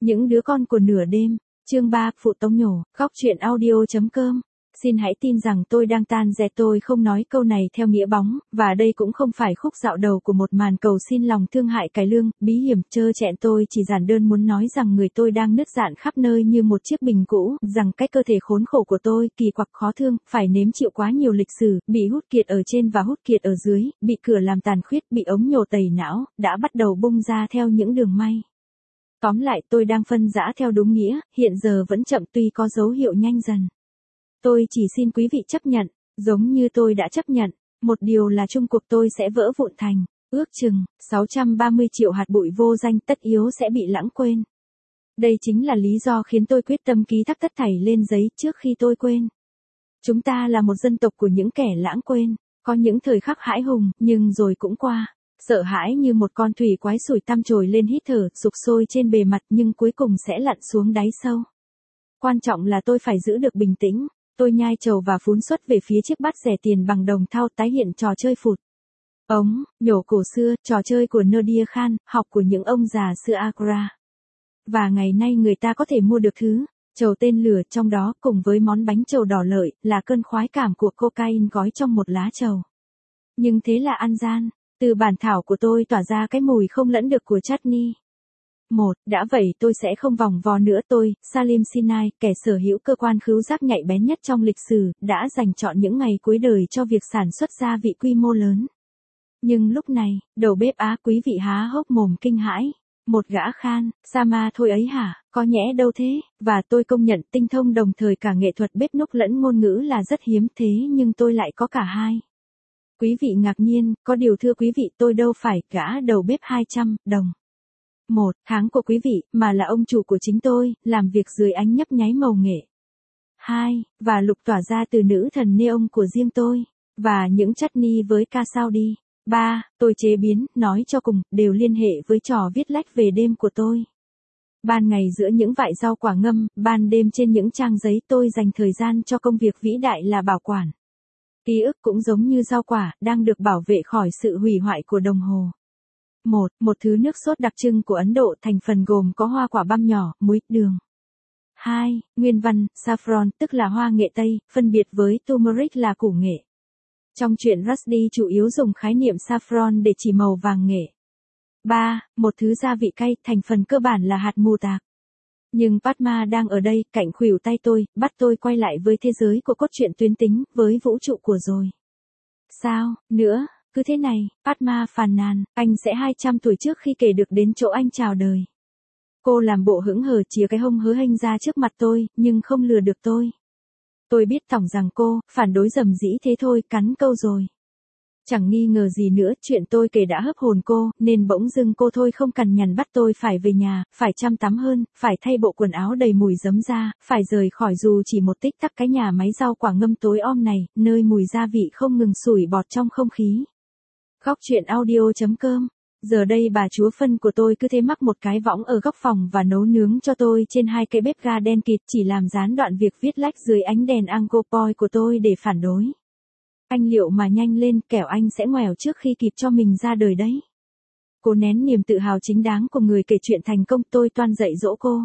Những đứa con của nửa đêm, chương 3, phụ tống nhổ, góc truyện audio.com. Xin hãy tin rằng tôi đang tan dè, tôi không nói câu này theo nghĩa bóng, và đây cũng không phải khúc dạo đầu của một màn cầu xin lòng thương hại cải lương, bí hiểm, trơ trẽn. Tôi chỉ giản đơn muốn nói rằng người tôi đang nứt rạn khắp nơi như một chiếc bình cũ, rằng cái cơ thể khốn khổ của tôi, kỳ quặc khó thương, phải nếm chịu quá nhiều lịch sử, bị hút kiệt ở trên và hút kiệt ở dưới, bị cửa làm tàn khuyết, bị ống nhổ tẩy não, đã bắt đầu bung ra theo những đường may. Tóm lại, tôi đang phân rã theo đúng nghĩa, hiện giờ vẫn chậm tuy có dấu hiệu nhanh dần. Tôi chỉ xin quý vị chấp nhận, giống như tôi đã chấp nhận, một điều là chung cuộc tôi sẽ vỡ vụn thành, ước chừng, 630 triệu hạt bụi vô danh tất yếu sẽ bị lãng quên. Đây chính là lý do khiến tôi quyết tâm ký thác tất thảy lên giấy trước khi tôi quên. Chúng ta là một dân tộc của những kẻ lãng quên, có những thời khắc hãi hùng, nhưng rồi cũng qua. Sợ hãi như một con thủy quái sủi tăm trồi lên hít thở, sục sôi trên bề mặt nhưng cuối cùng sẽ lặn xuống đáy sâu. Quan trọng là tôi phải giữ được bình tĩnh. Tôi nhai trầu và phún xuất về phía chiếc bát rẻ tiền bằng đồng thau, tái hiện trò chơi phụt ống, nhổ cổ xưa, trò chơi của Nadir Khan, học của những ông già xưa Agra. Và ngày nay người ta có thể mua được thứ trầu tên lửa, trong đó cùng với món bánh trầu đỏ lợi là cơn khoái cảm của cocaine gói trong một lá trầu. Nhưng thế là ăn gian. Từ bản thảo của tôi tỏa ra cái mùi không lẫn được của chutney. Đã vậy tôi sẽ không vòng vo nữa. Tôi, Salim Sinai, kẻ sở hữu cơ quan khứu giác nhạy bén nhất trong lịch sử, đã dành chọn những ngày cuối đời cho việc sản xuất gia vị quy mô lớn. Nhưng lúc này, đầu bếp Á, quý vị há hốc mồm kinh hãi. Một gã Khan, Sama thôi ấy hả, có nhẽ đâu thế, và tôi công nhận tinh thông đồng thời cả nghệ thuật bếp núc lẫn ngôn ngữ là rất hiếm, thế nhưng tôi lại có cả hai. Quý vị ngạc nhiên, có điều thưa quý vị, tôi đâu phải gã đầu bếp 200 đồng. Tháng của quý vị, mà là ông chủ của chính tôi, làm việc dưới ánh nhấp nháy màu nghệ. Và lục tỏa ra từ nữ thần neon của riêng tôi, và những chutney với ca sao đi. Tôi chế biến, nói cho cùng, đều liên hệ với trò viết lách về đêm của tôi. Ban ngày giữa những vại rau quả ngâm, ban đêm trên những trang giấy, tôi dành thời gian cho công việc vĩ đại là bảo quản. Ký ức cũng giống như rau quả, đang được bảo vệ khỏi sự hủy hoại của đồng hồ. Một thứ nước sốt đặc trưng của Ấn Độ, thành phần gồm có hoa quả băm nhỏ, muối, đường. Nguyên văn, saffron, tức là hoa nghệ Tây, phân biệt với turmeric là củ nghệ. Trong truyện Rushdie chủ yếu dùng khái niệm saffron để chỉ màu vàng nghệ. Một thứ gia vị cay, thành phần cơ bản là hạt mù tạc. Nhưng Padma đang ở đây, cạnh khuỷu tay tôi, bắt tôi quay lại với thế giới của cốt truyện tuyến tính, với vũ trụ của rồi. Sao, nữa, cứ thế này, Padma phàn nàn, anh sẽ 200 tuổi trước khi kể được đến chỗ anh chào đời. Cô làm bộ hững hờ chìa cái hông hớ hênh ra trước mặt tôi, nhưng không lừa được tôi. Tôi biết thỏng rằng cô, phản đối dầm dĩ thế thôi, cắn câu rồi. Chẳng nghi ngờ gì nữa, chuyện tôi kể đã hấp hồn cô, nên bỗng dưng cô thôi không cằn nhằn bắt tôi phải về nhà, phải chăm tắm hơn, phải thay bộ quần áo đầy mùi giấm ra, phải rời khỏi dù chỉ một tích tắc cái nhà máy rau quả ngâm tối om này, nơi mùi gia vị không ngừng sủi bọt trong không khí. Góc truyện audio.com. Giờ đây bà chúa phân của tôi cứ thế mắc một cái võng ở góc phòng và nấu nướng cho tôi trên hai cái bếp ga đen kịt, chỉ làm gián đoạn việc viết lách dưới ánh đèn Angkor của tôi để phản đối. Anh liệu mà nhanh lên, kẻo anh sẽ ngoẻo trước khi kịp cho mình ra đời đấy. Cô nén niềm tự hào chính đáng của người kể chuyện thành công, tôi toan dạy dỗ cô.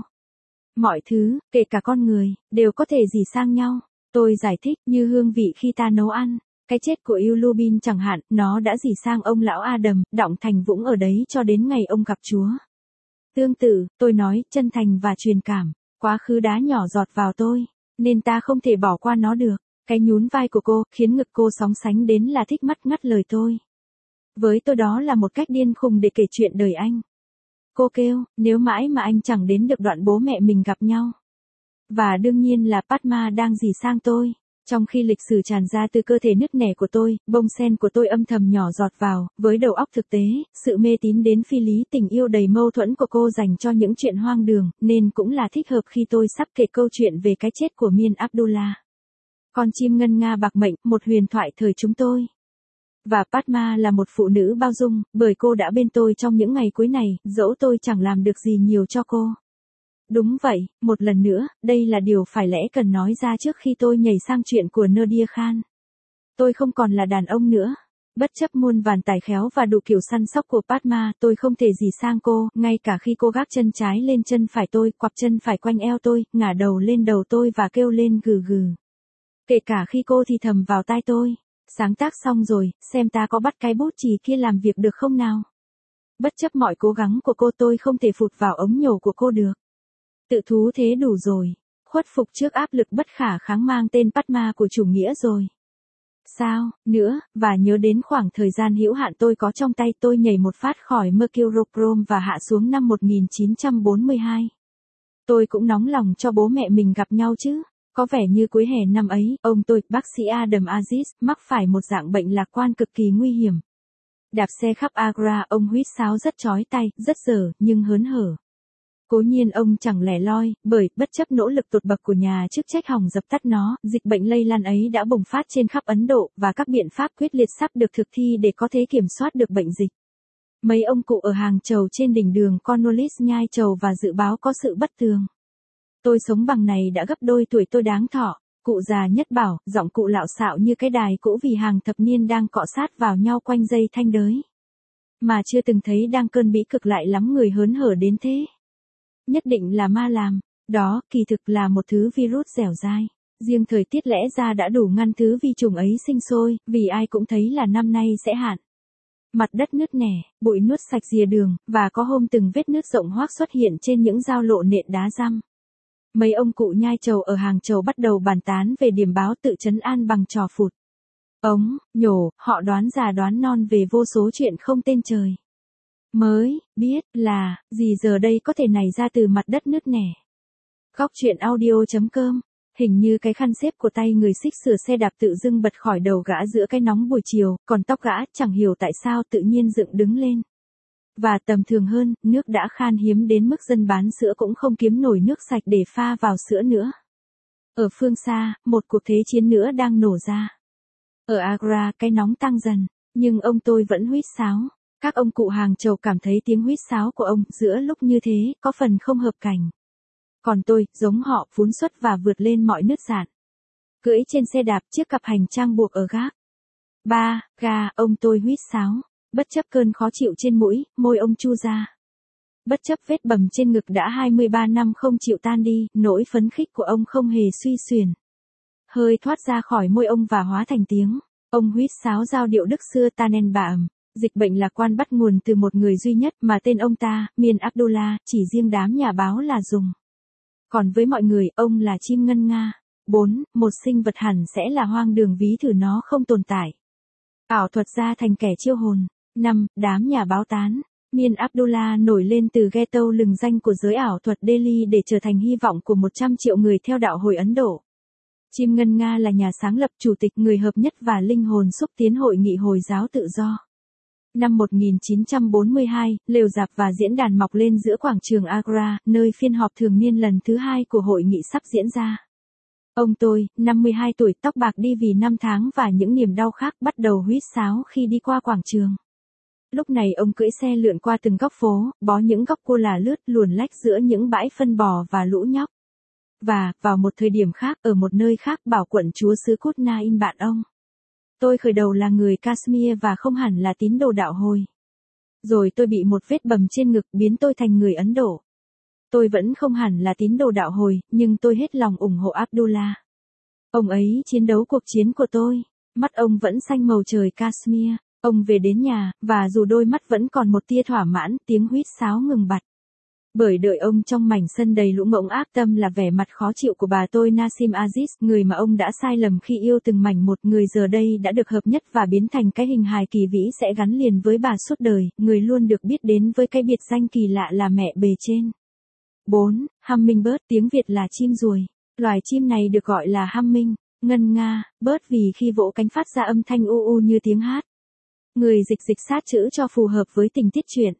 Mọi thứ, kể cả con người, đều có thể dì sang nhau. Tôi giải thích, như hương vị khi ta nấu ăn. Cái chết của Ulubin chẳng hạn, nó đã dì sang ông lão Adam, đọng thành vũng ở đấy cho đến ngày ông gặp Chúa. Tương tự, tôi nói, chân thành và truyền cảm, quá khứ đá nhỏ giọt vào tôi, nên ta không thể bỏ qua nó được. Cái nhún vai của cô, khiến ngực cô sóng sánh đến là thích mắt ngắt lời tôi. Với tôi đó là một cách điên khùng để kể chuyện đời anh. Cô kêu, nếu mãi mà anh chẳng đến được đoạn bố mẹ mình gặp nhau. Và đương nhiên là Padma đang dì sang tôi. Trong khi lịch sử tràn ra từ cơ thể nứt nẻ của tôi, bông sen của tôi âm thầm nhỏ giọt vào, với đầu óc thực tế, sự mê tín đến phi lý, tình yêu đầy mâu thuẫn của cô dành cho những chuyện hoang đường, nên cũng là thích hợp khi tôi sắp kể câu chuyện về cái chết của Miên Abdullah. Con chim ngân nga bạc mệnh, một huyền thoại thời chúng tôi. Và Padma là một phụ nữ bao dung, bởi cô đã bên tôi trong những ngày cuối này, dẫu tôi chẳng làm được gì nhiều cho cô. Đúng vậy, một lần nữa, đây là điều phải lẽ cần nói ra trước khi tôi nhảy sang chuyện của Nadir Khan. Tôi không còn là đàn ông nữa. Bất chấp muôn vàn tài khéo và đủ kiểu săn sóc của Padma, tôi không thể gì sang cô, ngay cả khi cô gác chân trái lên chân phải tôi, quặp chân phải quanh eo tôi, ngả đầu lên đầu tôi và kêu lên gừ gừ. Kể cả khi cô thì thầm vào tai tôi, sáng tác xong rồi, xem ta có bắt cái bút chì kia làm việc được không nào. Bất chấp mọi cố gắng của cô, tôi không thể phụt vào ống nhổ của cô được. Tự thú thế đủ rồi, khuất phục trước áp lực bất khả kháng mang tên Padma của chủ nghĩa rồi. Sao, nữa, và nhớ đến khoảng thời gian hữu hạn tôi có trong tay, tôi nhảy một phát khỏi Mercurochrome và hạ xuống năm 1942. Tôi cũng nóng lòng cho bố mẹ mình gặp nhau chứ. Có vẻ như cuối hè năm ấy, ông tôi, bác sĩ Adam Aziz, mắc phải một dạng bệnh lạc quan cực kỳ nguy hiểm. Đạp xe khắp Agra, ông huýt sáo rất chói tai, rất dở, nhưng hớn hở. Cố nhiên ông chẳng lẻ loi, bởi, bất chấp nỗ lực tột bậc của nhà chức trách hòng dập tắt nó, dịch bệnh lây lan ấy đã bùng phát trên khắp Ấn Độ, và các biện pháp quyết liệt sắp được thực thi để có thể kiểm soát được bệnh dịch. Mấy ông cụ ở hàng trầu trên đỉnh đường Cornwallis nhai trầu và dự báo có sự bất thường. Tôi sống bằng này đã gấp đôi tuổi tôi đáng thọ, cụ già nhất bảo, giọng cụ lạo xạo như cái đài cũ vì hàng thập niên đang cọ sát vào nhau quanh dây thanh đới. Mà chưa từng thấy đang cơn bĩ cực lại lắm người hớn hở đến thế. Nhất định là ma làm, đó kỳ thực là một thứ virus dẻo dai. Riêng thời tiết lẽ ra đã đủ ngăn thứ vi trùng ấy sinh sôi, vì ai cũng thấy là năm nay sẽ hạn. Mặt đất nứt nẻ, bụi nuốt sạch rìa đường, và có hôm từng vết nứt rộng hoác xuất hiện trên những giao lộ nện đá răm. Mấy ông cụ nhai trầu ở hàng trầu bắt đầu bàn tán về điểm báo tự trấn an bằng trò phụt. Ống, nhổ, họ đoán già đoán non về vô số chuyện không tên trời. Mới, biết, là, gì giờ đây có thể nảy ra từ mặt đất nứt nẻ. Góc chuyện audio.com. Hình như cái khăn xếp của tay người xích sửa xe đạp tự dưng bật khỏi đầu gã giữa cái nóng buổi chiều, còn tóc gã chẳng hiểu tại sao tự nhiên dựng đứng lên. Và tầm thường hơn, nước đã khan hiếm đến mức dân bán sữa cũng không kiếm nổi nước sạch để pha vào sữa nữa. Ở phương xa, một cuộc thế chiến nữa đang nổ ra. Ở Agra, cái nóng tăng dần, nhưng ông tôi vẫn huýt sáo. Các ông cụ hàng trầu cảm thấy tiếng huýt sáo của ông giữa lúc như thế có phần không hợp cảnh. Còn tôi, giống họ, phún xuất và vượt lên mọi nứt dạn. Cưỡi trên xe đạp chiếc cặp hành trang buộc ở gác. Ba, ga, ông tôi huýt sáo. Bất chấp cơn khó chịu trên mũi, môi ông chu ra. Bất chấp vết bầm trên ngực đã 23 năm không chịu tan đi, nỗi phấn khích của ông không hề suy xuyển. Hơi thoát ra khỏi môi ông và hóa thành tiếng. Ông huýt sáo giao điệu Đức xưa Tannenbaum. Dịch bệnh lạc quan bắt nguồn từ một người duy nhất mà tên ông ta, Miên Abdullah, chỉ riêng đám nhà báo là dùng. Còn với mọi người, ông là chim ngân nga. 4. Một sinh vật hẳn sẽ là hoang đường ví thử nó không tồn tại. Ảo thuật ra thành kẻ chiêu hồn. 5. Đám nhà báo tán. Miên Abdullah nổi lên từ ghetto lừng danh của giới ảo thuật Delhi để trở thành hy vọng của 100 triệu người theo đạo hồi Ấn Độ. Chim ngân nga là nhà sáng lập, chủ tịch, người hợp nhất và linh hồn xúc tiến hội nghị Hồi giáo tự do. Năm 1942, lều rạp và diễn đàn mọc lên giữa quảng trường Agra, nơi phiên họp thường niên lần thứ 2 của hội nghị sắp diễn ra. Ông tôi, 52 tuổi, tóc bạc đi vì năm tháng và những niềm đau khác, bắt đầu huýt sáo khi đi qua quảng trường. Lúc này ông cưỡi xe lượn qua từng góc phố, bó những góc cua là lướt luồn lách giữa những bãi phân bò và lũ nhóc. Và, vào một thời điểm khác, ở một nơi khác, bảo quận chúa xứ Cút Na In bạn ông. Tôi khởi đầu là người Kashmir và không hẳn là tín đồ đạo hồi. Rồi tôi bị một vết bầm trên ngực biến tôi thành người Ấn Độ. Tôi vẫn không hẳn là tín đồ đạo hồi, nhưng tôi hết lòng ủng hộ Abdullah. Ông ấy chiến đấu cuộc chiến của tôi. Mắt ông vẫn xanh màu trời Kashmir. Ông về đến nhà, và dù đôi mắt vẫn còn một tia thỏa mãn, tiếng huýt sáo ngừng bặt. Bởi đợi ông trong mảnh sân đầy lũ ngỗng ác tâm là vẻ mặt khó chịu của bà tôi Nasim Aziz, người mà ông đã sai lầm khi yêu từng mảnh một, người giờ đây đã được hợp nhất và biến thành cái hình hài kỳ vĩ sẽ gắn liền với bà suốt đời, người luôn được biết đến với cái biệt danh kỳ lạ là mẹ bề trên. 4. Hummingbird, tiếng Việt là chim ruồi. Loài chim này được gọi là humming, ngân nga, bird vì khi vỗ cánh phát ra âm thanh u u như tiếng hát. Người dịch sát chữ cho phù hợp với tình tiết truyện.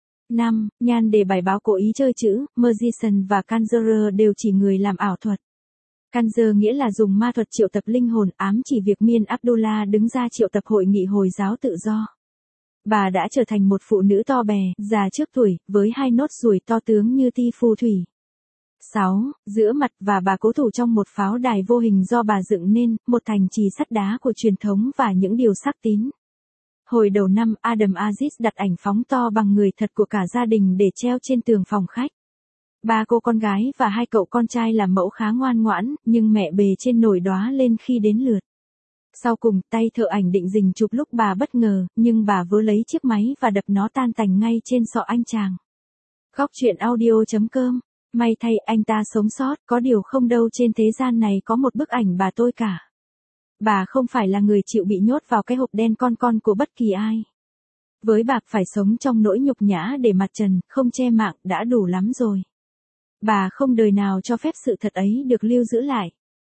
5. Nhan đề bài báo cố ý chơi chữ, Magician và Conjurer đều chỉ người làm ảo thuật. Conjure nghĩa là dùng ma thuật triệu tập linh hồn, ám chỉ việc Miên Abdullah đứng ra triệu tập hội nghị Hồi giáo tự do. Bà đã trở thành một phụ nữ to bè, già trước tuổi, với hai nốt ruồi to tướng như ti phù thủy. 6. Giữa mặt và bà cố thủ trong một pháo đài vô hình do bà dựng nên, một thành trì sắt đá của truyền thống và những điều sắc tín. Hồi đầu năm, Adam Aziz đặt ảnh phóng to bằng người thật của cả gia đình để treo trên tường phòng khách. Ba cô con gái và hai cậu con trai làm mẫu khá ngoan ngoãn, nhưng mẹ bề trên nổi đóa lên khi đến lượt. Sau cùng, tay thợ ảnh định dình chụp lúc bà bất ngờ, nhưng bà vớ lấy chiếc máy và đập nó tan tành ngay trên sọ anh chàng. Góc truyện audio.com. May thay anh ta sống sót, có điều không đâu trên thế gian này có một bức ảnh bà tôi cả. Bà không phải là người chịu bị nhốt vào cái hộp đen con của bất kỳ ai. Với bà phải sống trong nỗi nhục nhã để mặt trần, không che mạng đã đủ lắm rồi. Bà không đời nào cho phép sự thật ấy được lưu giữ lại.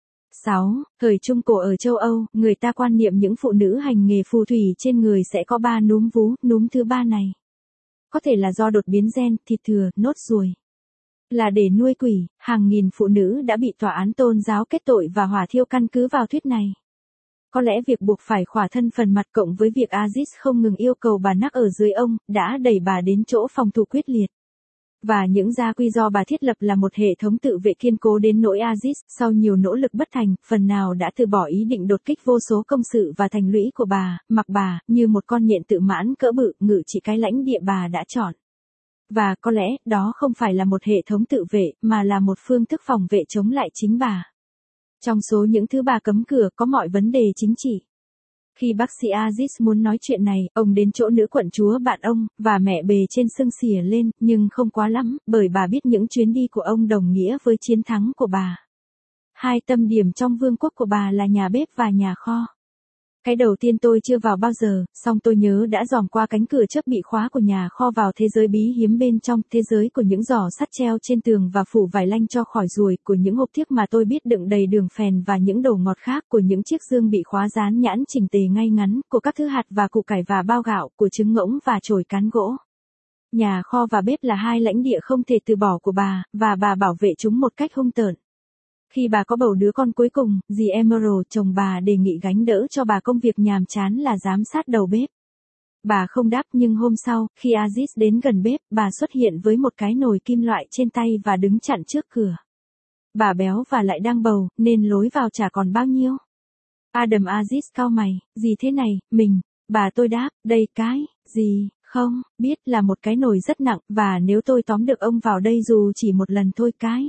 6. Thời Trung Cổ ở châu Âu, người ta quan niệm những phụ nữ hành nghề phù thủy trên người sẽ có 3 núm vú, núm thứ 3 này có thể là do đột biến gen, thịt thừa, nốt ruồi. Là để nuôi quỷ, hàng nghìn phụ nữ đã bị tòa án tôn giáo kết tội và hỏa thiêu căn cứ vào thuyết này. Có lẽ việc buộc phải khỏa thân phần mặt cộng với việc Aziz không ngừng yêu cầu bà nắc ở dưới ông, đã đẩy bà đến chỗ phòng thủ quyết liệt. Và những gia quy do bà thiết lập là một hệ thống tự vệ kiên cố đến nỗi Aziz, sau nhiều nỗ lực bất thành, phần nào đã từ bỏ ý định đột kích vô số công sự và thành lũy của bà, mặc bà, như một con nhện tự mãn cỡ bự, ngự trị cái lãnh địa bà đã chọn. Và có lẽ, đó không phải là một hệ thống tự vệ, mà là một phương thức phòng vệ chống lại chính bà. Trong số những thứ bà cấm cửa có mọi vấn đề chính trị. Khi bác sĩ Aziz muốn nói chuyện này, ông đến chỗ nữ quận chúa bạn ông, và mẹ bề trên sưng xỉa lên, nhưng không quá lắm, bởi bà biết những chuyến đi của ông đồng nghĩa với chiến thắng của bà. Hai tâm điểm trong vương quốc của bà là nhà bếp và nhà kho. Cái đầu tiên tôi chưa vào bao giờ, song tôi nhớ đã dòm qua cánh cửa chớp bị khóa của nhà kho vào thế giới bí hiếm bên trong, thế giới của những giỏ sắt treo trên tường và phủ vải lanh cho khỏi ruồi, của những hộp thiếc mà tôi biết đựng đầy đường phèn và những đồ ngọt khác, của những chiếc dương bị khóa dán nhãn chỉnh tề ngay ngắn, của các thứ hạt và củ cải và bao gạo, của trứng ngỗng và chổi cán gỗ. Nhà kho và bếp là hai lãnh địa không thể từ bỏ của bà, và bà bảo vệ chúng một cách hung tợn. Khi bà có bầu đứa con cuối cùng, dì Emerald, chồng bà đề nghị gánh đỡ cho bà công việc nhàm chán là giám sát đầu bếp. Bà không đáp, nhưng hôm sau, khi Aziz đến gần bếp, bà xuất hiện với một cái nồi kim loại trên tay và đứng chặn trước cửa. Bà béo và lại đang bầu, nên lối vào chả còn bao nhiêu. Adam Aziz cau mày, gì thế này, mình, bà tôi đáp, đây cái, gì, không, biết là một cái nồi rất nặng, và nếu tôi tóm được ông vào đây dù chỉ một lần thôi cái.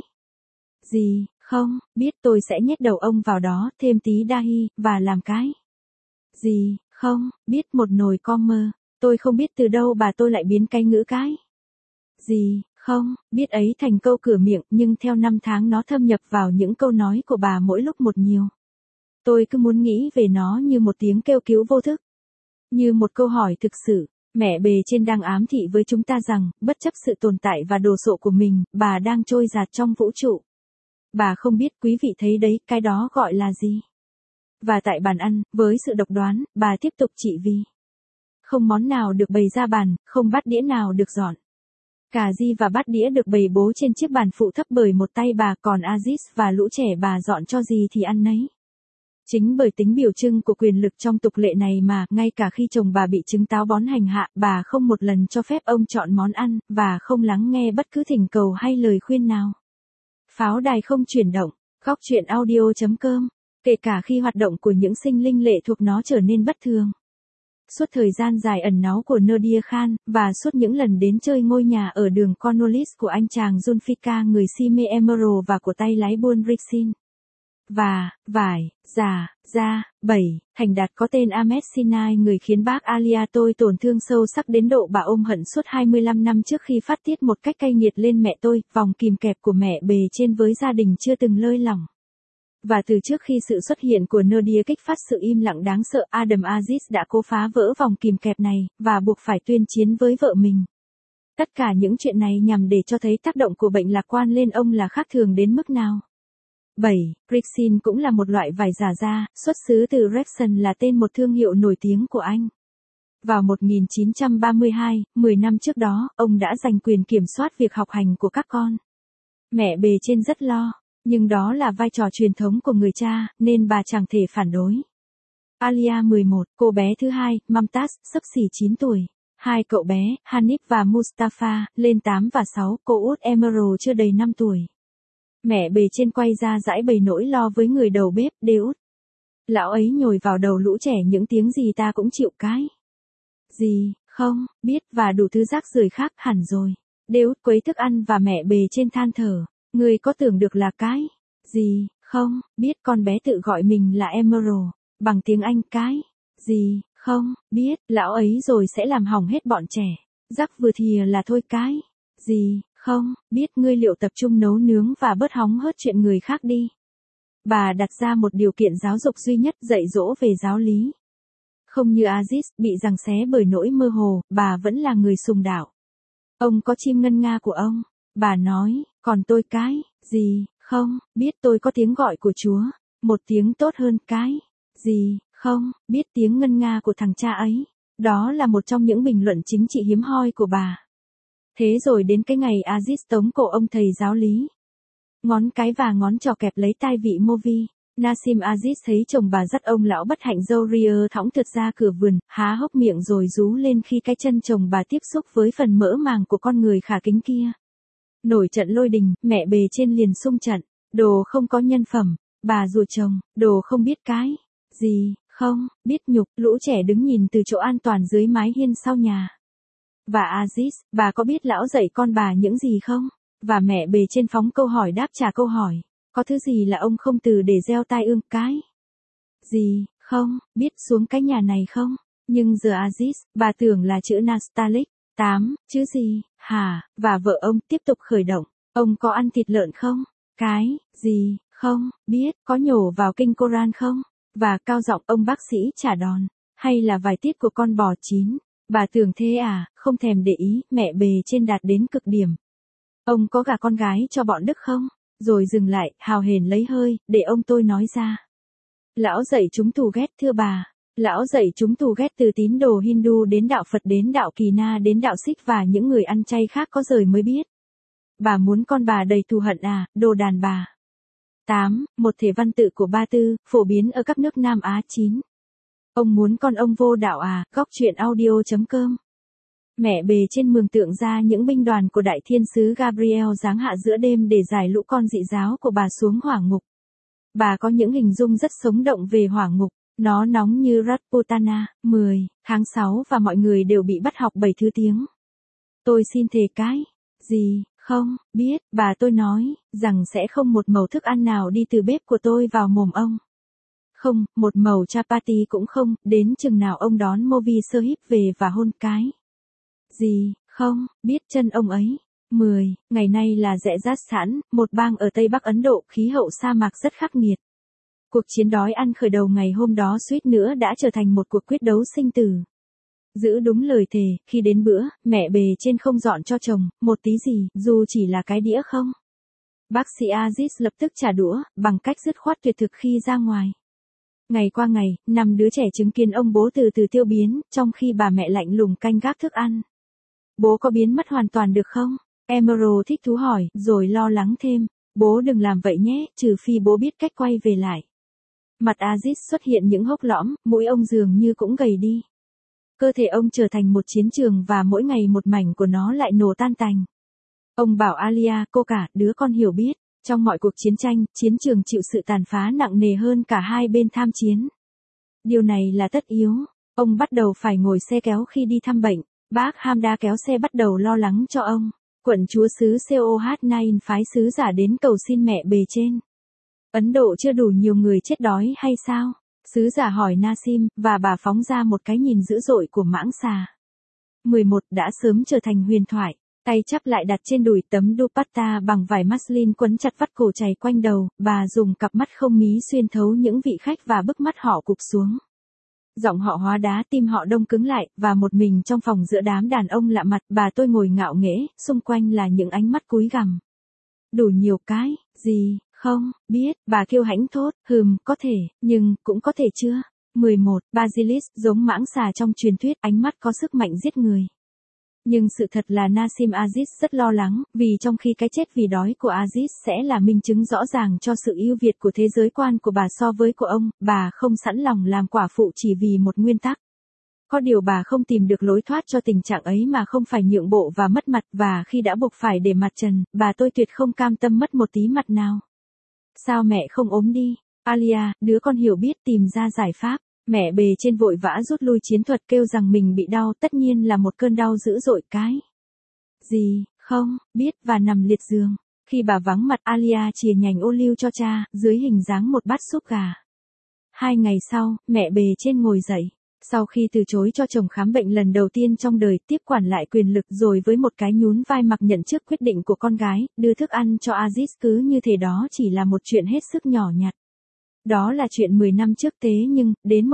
Gì, không, biết tôi sẽ nhét đầu ông vào đó, thêm tí dahi, và làm cái. Gì, không, biết một nồi com mơ, tôi không biết từ đâu bà tôi lại biến cái ngữ cái. Gì, không, biết ấy thành câu cửa miệng, nhưng theo năm tháng nó thâm nhập vào những câu nói của bà mỗi lúc một nhiều. Tôi cứ muốn nghĩ về nó như một tiếng kêu cứu vô thức. Như một câu hỏi thực sự, mẹ bề trên đang ám thị với chúng ta rằng, bất chấp sự tồn tại và đồ sộ của mình, bà đang trôi dạt trong vũ trụ. Bà không biết quý vị thấy đấy, cái đó gọi là gì. Và tại bàn ăn, với sự độc đoán, bà tiếp tục trị vì. Không món nào được bày ra bàn, không bát đĩa nào được dọn. Cà ri và bát đĩa được bày bố trên chiếc bàn phụ thấp bởi một tay bà, còn Aziz và lũ trẻ bà dọn cho gì thì ăn nấy. Chính bởi tính biểu trưng của quyền lực trong tục lệ này mà, ngay cả khi chồng bà bị chứng táo bón hành hạ, bà không một lần cho phép ông chọn món ăn, và không lắng nghe bất cứ thỉnh cầu hay lời khuyên nào. Pháo đài không chuyển động, góc truyện audio.com, kể cả khi hoạt động của những sinh linh lệ thuộc nó trở nên bất thường. Suốt thời gian dài ẩn náu của Nadia Khan, và suốt những lần đến chơi ngôi nhà ở đường Cornwallis của anh chàng Zulfikar người si mê Emerald và của tay lái buôn Rixin. Và, ra, 7, thành đạt có tên Ahmed Sinai người khiến bác Alia tôi tổn thương sâu sắc đến độ bà ôm hận suốt 25 năm trước khi phát tiết một cách cay nghiệt lên mẹ tôi, vòng kìm kẹp của mẹ bề trên với gia đình chưa từng lơi lỏng. Và từ trước khi sự xuất hiện của Nadia kích phát sự im lặng đáng sợ, Adam Aziz đã cố phá vỡ vòng kìm kẹp này, và buộc phải tuyên chiến với vợ mình. Tất cả những chuyện này nhằm để cho thấy tác động của bệnh lạc quan lên ông là khác thường đến mức nào. 7. Rixin cũng là một loại vải giả da, xuất xứ từ Rexon là tên một thương hiệu nổi tiếng của Anh. Vào 1932, 10 năm trước đó, ông đã giành quyền kiểm soát việc học hành của các con. Mẹ bề trên rất lo, nhưng đó là vai trò truyền thống của người cha, nên bà chẳng thể phản đối. Alia 11, cô bé thứ hai, Mumtaz, xấp xỉ 9 tuổi. Hai cậu bé, Hanif và Mustafa, lên 8 và 6, cô út Emerald chưa đầy 5 tuổi. Mẹ bề trên quay ra giãi bày nỗi lo với người đầu bếp, Deus. Lão ấy nhồi vào đầu lũ trẻ những tiếng gì ta cũng chịu cái. Gì, không, biết và đủ thứ rác rưởi khác hẳn rồi. Đều quấy thức ăn và mẹ bề trên than thở. Người có tưởng được là cái gì, không, biết con bé tự gọi mình là Emerald, bằng tiếng Anh cái gì, không, biết, lão ấy rồi sẽ làm hỏng hết bọn trẻ. Rắc vừa thìa là thôi cái gì, không, biết ngươi liệu tập trung nấu nướng và bớt hóng hớt chuyện người khác đi. Bà đặt ra một điều kiện giáo dục duy nhất dạy dỗ về giáo lý. Không như Aziz, bị giằng xé bởi nỗi mơ hồ, bà vẫn là người sùng đạo. Ông có chim ngân nga của ông. Bà nói, còn tôi cái gì, không, biết tôi có tiếng gọi của Chúa. Một tiếng tốt hơn cái gì, không, biết tiếng ngân nga của thằng cha ấy. Đó là một trong những bình luận chính trị hiếm hoi của bà. Thế rồi đến cái ngày Aziz tống cổ ông thầy giáo lý. Ngón cái và ngón trỏ kẹp lấy tai vị Movi. Nasim Aziz thấy chồng bà dắt ông lão bất hạnh dâu ria thõng thượt ra cửa vườn, há hốc miệng rồi rú lên khi cái chân chồng bà tiếp xúc với phần mỡ màng của con người khả kính kia. Nổi trận lôi đình, mẹ bề trên liền xung trận. Đồ không có nhân phẩm, bà rùa chồng, đồ không biết cái gì, không, biết nhục, lũ trẻ đứng nhìn từ chỗ an toàn dưới mái hiên sau nhà. Và Aziz, bà có biết lão dạy con bà những gì không? Và mẹ bề trên phóng câu hỏi đáp trả câu hỏi. Có thứ gì là ông không từ để gieo tai ương cái gì, không, biết xuống cái nhà này không? Nhưng giờ Aziz, bà tưởng là chữ Nastaliq, 8, chữ gì, hả, và vợ ông tiếp tục khởi động. Ông có ăn thịt lợn không? Cái gì, không, biết, có nhổ vào kinh Koran không? Và cao giọng ông bác sĩ trả đòn. Hay là vài tiết của con bò chín? Bà tưởng thế à, không thèm để ý, mẹ bề trên đạt đến cực điểm. Ông có gả con gái cho bọn Đức không? Rồi dừng lại, hào hển lấy hơi, để ông tôi nói ra. Lão dạy chúng tù ghét thưa bà. Lão dạy chúng tù ghét từ tín đồ Hindu đến đạo Phật đến đạo Kỳ Na đến đạo Sikh và những người ăn chay khác có rời mới biết. Bà muốn con bà đầy thù hận à, đồ đàn bà. 8. Một thể văn tự của Ba Tư, phổ biến ở các nước Nam Á. 9. Ông muốn con ông vô đạo à, góc truyện audio.com. Mẹ bề trên mường tượng ra những binh đoàn của đại thiên sứ Gabriel giáng hạ giữa đêm để giải lũ con dị giáo của bà xuống hỏa ngục. Bà có những hình dung rất sống động về hỏa ngục, nó nóng như Ratputana. 10 tháng 6 và mọi người đều bị bắt học 7 thứ tiếng. Tôi xin thề cái gì, không, biết, bà tôi nói, rằng sẽ không một mẩu thức ăn nào đi từ bếp của tôi vào mồm ông. Không, một mẩu chapati cũng không, đến chừng nào ông đón Movi Sahib về và hôn cái gì, không, biết chân ông ấy. 10. Ngày nay là Rajasthan, một bang ở Tây Bắc Ấn Độ, khí hậu sa mạc rất khắc nghiệt. Cuộc chiến đói ăn khởi đầu ngày hôm đó suýt nữa đã trở thành một cuộc quyết đấu sinh tử. Giữ đúng lời thề, khi đến bữa, mẹ bề trên không dọn cho chồng, một tí gì, dù chỉ là cái đĩa không. Bác sĩ Aziz lập tức trả đũa, bằng cách dứt khoát tuyệt thực khi ra ngoài. Ngày qua ngày, 5 đứa trẻ chứng kiến ông bố từ từ tiêu biến, trong khi bà mẹ lạnh lùng canh gác thức ăn. Bố có biến mất hoàn toàn được không? Emerald thích thú hỏi, rồi lo lắng thêm. Bố đừng làm vậy nhé, trừ phi bố biết cách quay về lại. Mặt Aziz xuất hiện những hốc lõm, mũi ông dường như cũng gầy đi. Cơ thể ông trở thành một chiến trường và mỗi ngày một mảnh của nó lại nổ tan tành. Ông bảo Alia, cô cả, đứa con hiểu biết, trong mọi cuộc chiến tranh, chiến trường chịu sự tàn phá nặng nề hơn cả hai bên tham chiến. Điều này là tất yếu. Ông bắt đầu phải ngồi xe kéo khi đi thăm bệnh. Bác Hamda kéo xe bắt đầu lo lắng cho ông. Quận chúa xứ Coh9 phái sứ giả đến cầu xin mẹ bề trên. Ấn Độ chưa đủ nhiều người chết đói hay sao? Sứ giả hỏi Nasim, và bà phóng ra một cái nhìn dữ dội của mãng xà. 11. Đã sớm trở thành huyền thoại. Tay chắp lại đặt trên đùi tấm dupatta bằng vải muslin quấn chặt vắt cổ chày quanh đầu, bà dùng cặp mắt không mí xuyên thấu những vị khách và bức mắt họ cụp xuống. Giọng họ hóa đá, tim họ đông cứng lại, và một mình trong phòng giữa đám đàn ông lạ mặt, bà tôi ngồi ngạo nghễ, xung quanh là những ánh mắt cúi gằm. Đủ nhiều cái gì, không, biết, bà kiêu hãnh thốt, có thể, nhưng, cũng có thể chưa. 11. Basilisk, giống mãng xà trong truyền thuyết, ánh mắt có sức mạnh giết người. Nhưng sự thật là Nasim Aziz rất lo lắng, vì trong khi cái chết vì đói của Aziz sẽ là minh chứng rõ ràng cho sự ưu việt của thế giới quan của bà so với của ông, bà không sẵn lòng làm quả phụ chỉ vì một nguyên tắc. Có điều bà không tìm được lối thoát cho tình trạng ấy mà không phải nhượng bộ và mất mặt, và khi đã buộc phải để mặt trần, bà tôi tuyệt không cam tâm mất một tí mặt nào. Sao mẹ không ốm đi? Alia, đứa con hiểu biết, tìm ra giải pháp. Mẹ bề trên vội vã rút lui chiến thuật kêu rằng mình bị đau, tất nhiên là một cơn đau dữ dội cái. Gì, không, biết và nằm liệt giường. Khi bà vắng mặt Alia chìa nhành ô liu cho cha, dưới hình dáng một bát súp gà. 2 ngày sau, mẹ bề trên ngồi dậy. Sau khi từ chối cho chồng khám bệnh lần đầu tiên trong đời, tiếp quản lại quyền lực rồi với một cái nhún vai mặc nhận trước quyết định của con gái, đưa thức ăn cho Aziz cứ như thế đó chỉ là một chuyện hết sức nhỏ nhặt. Đó là chuyện 10 năm trước thế nhưng, đến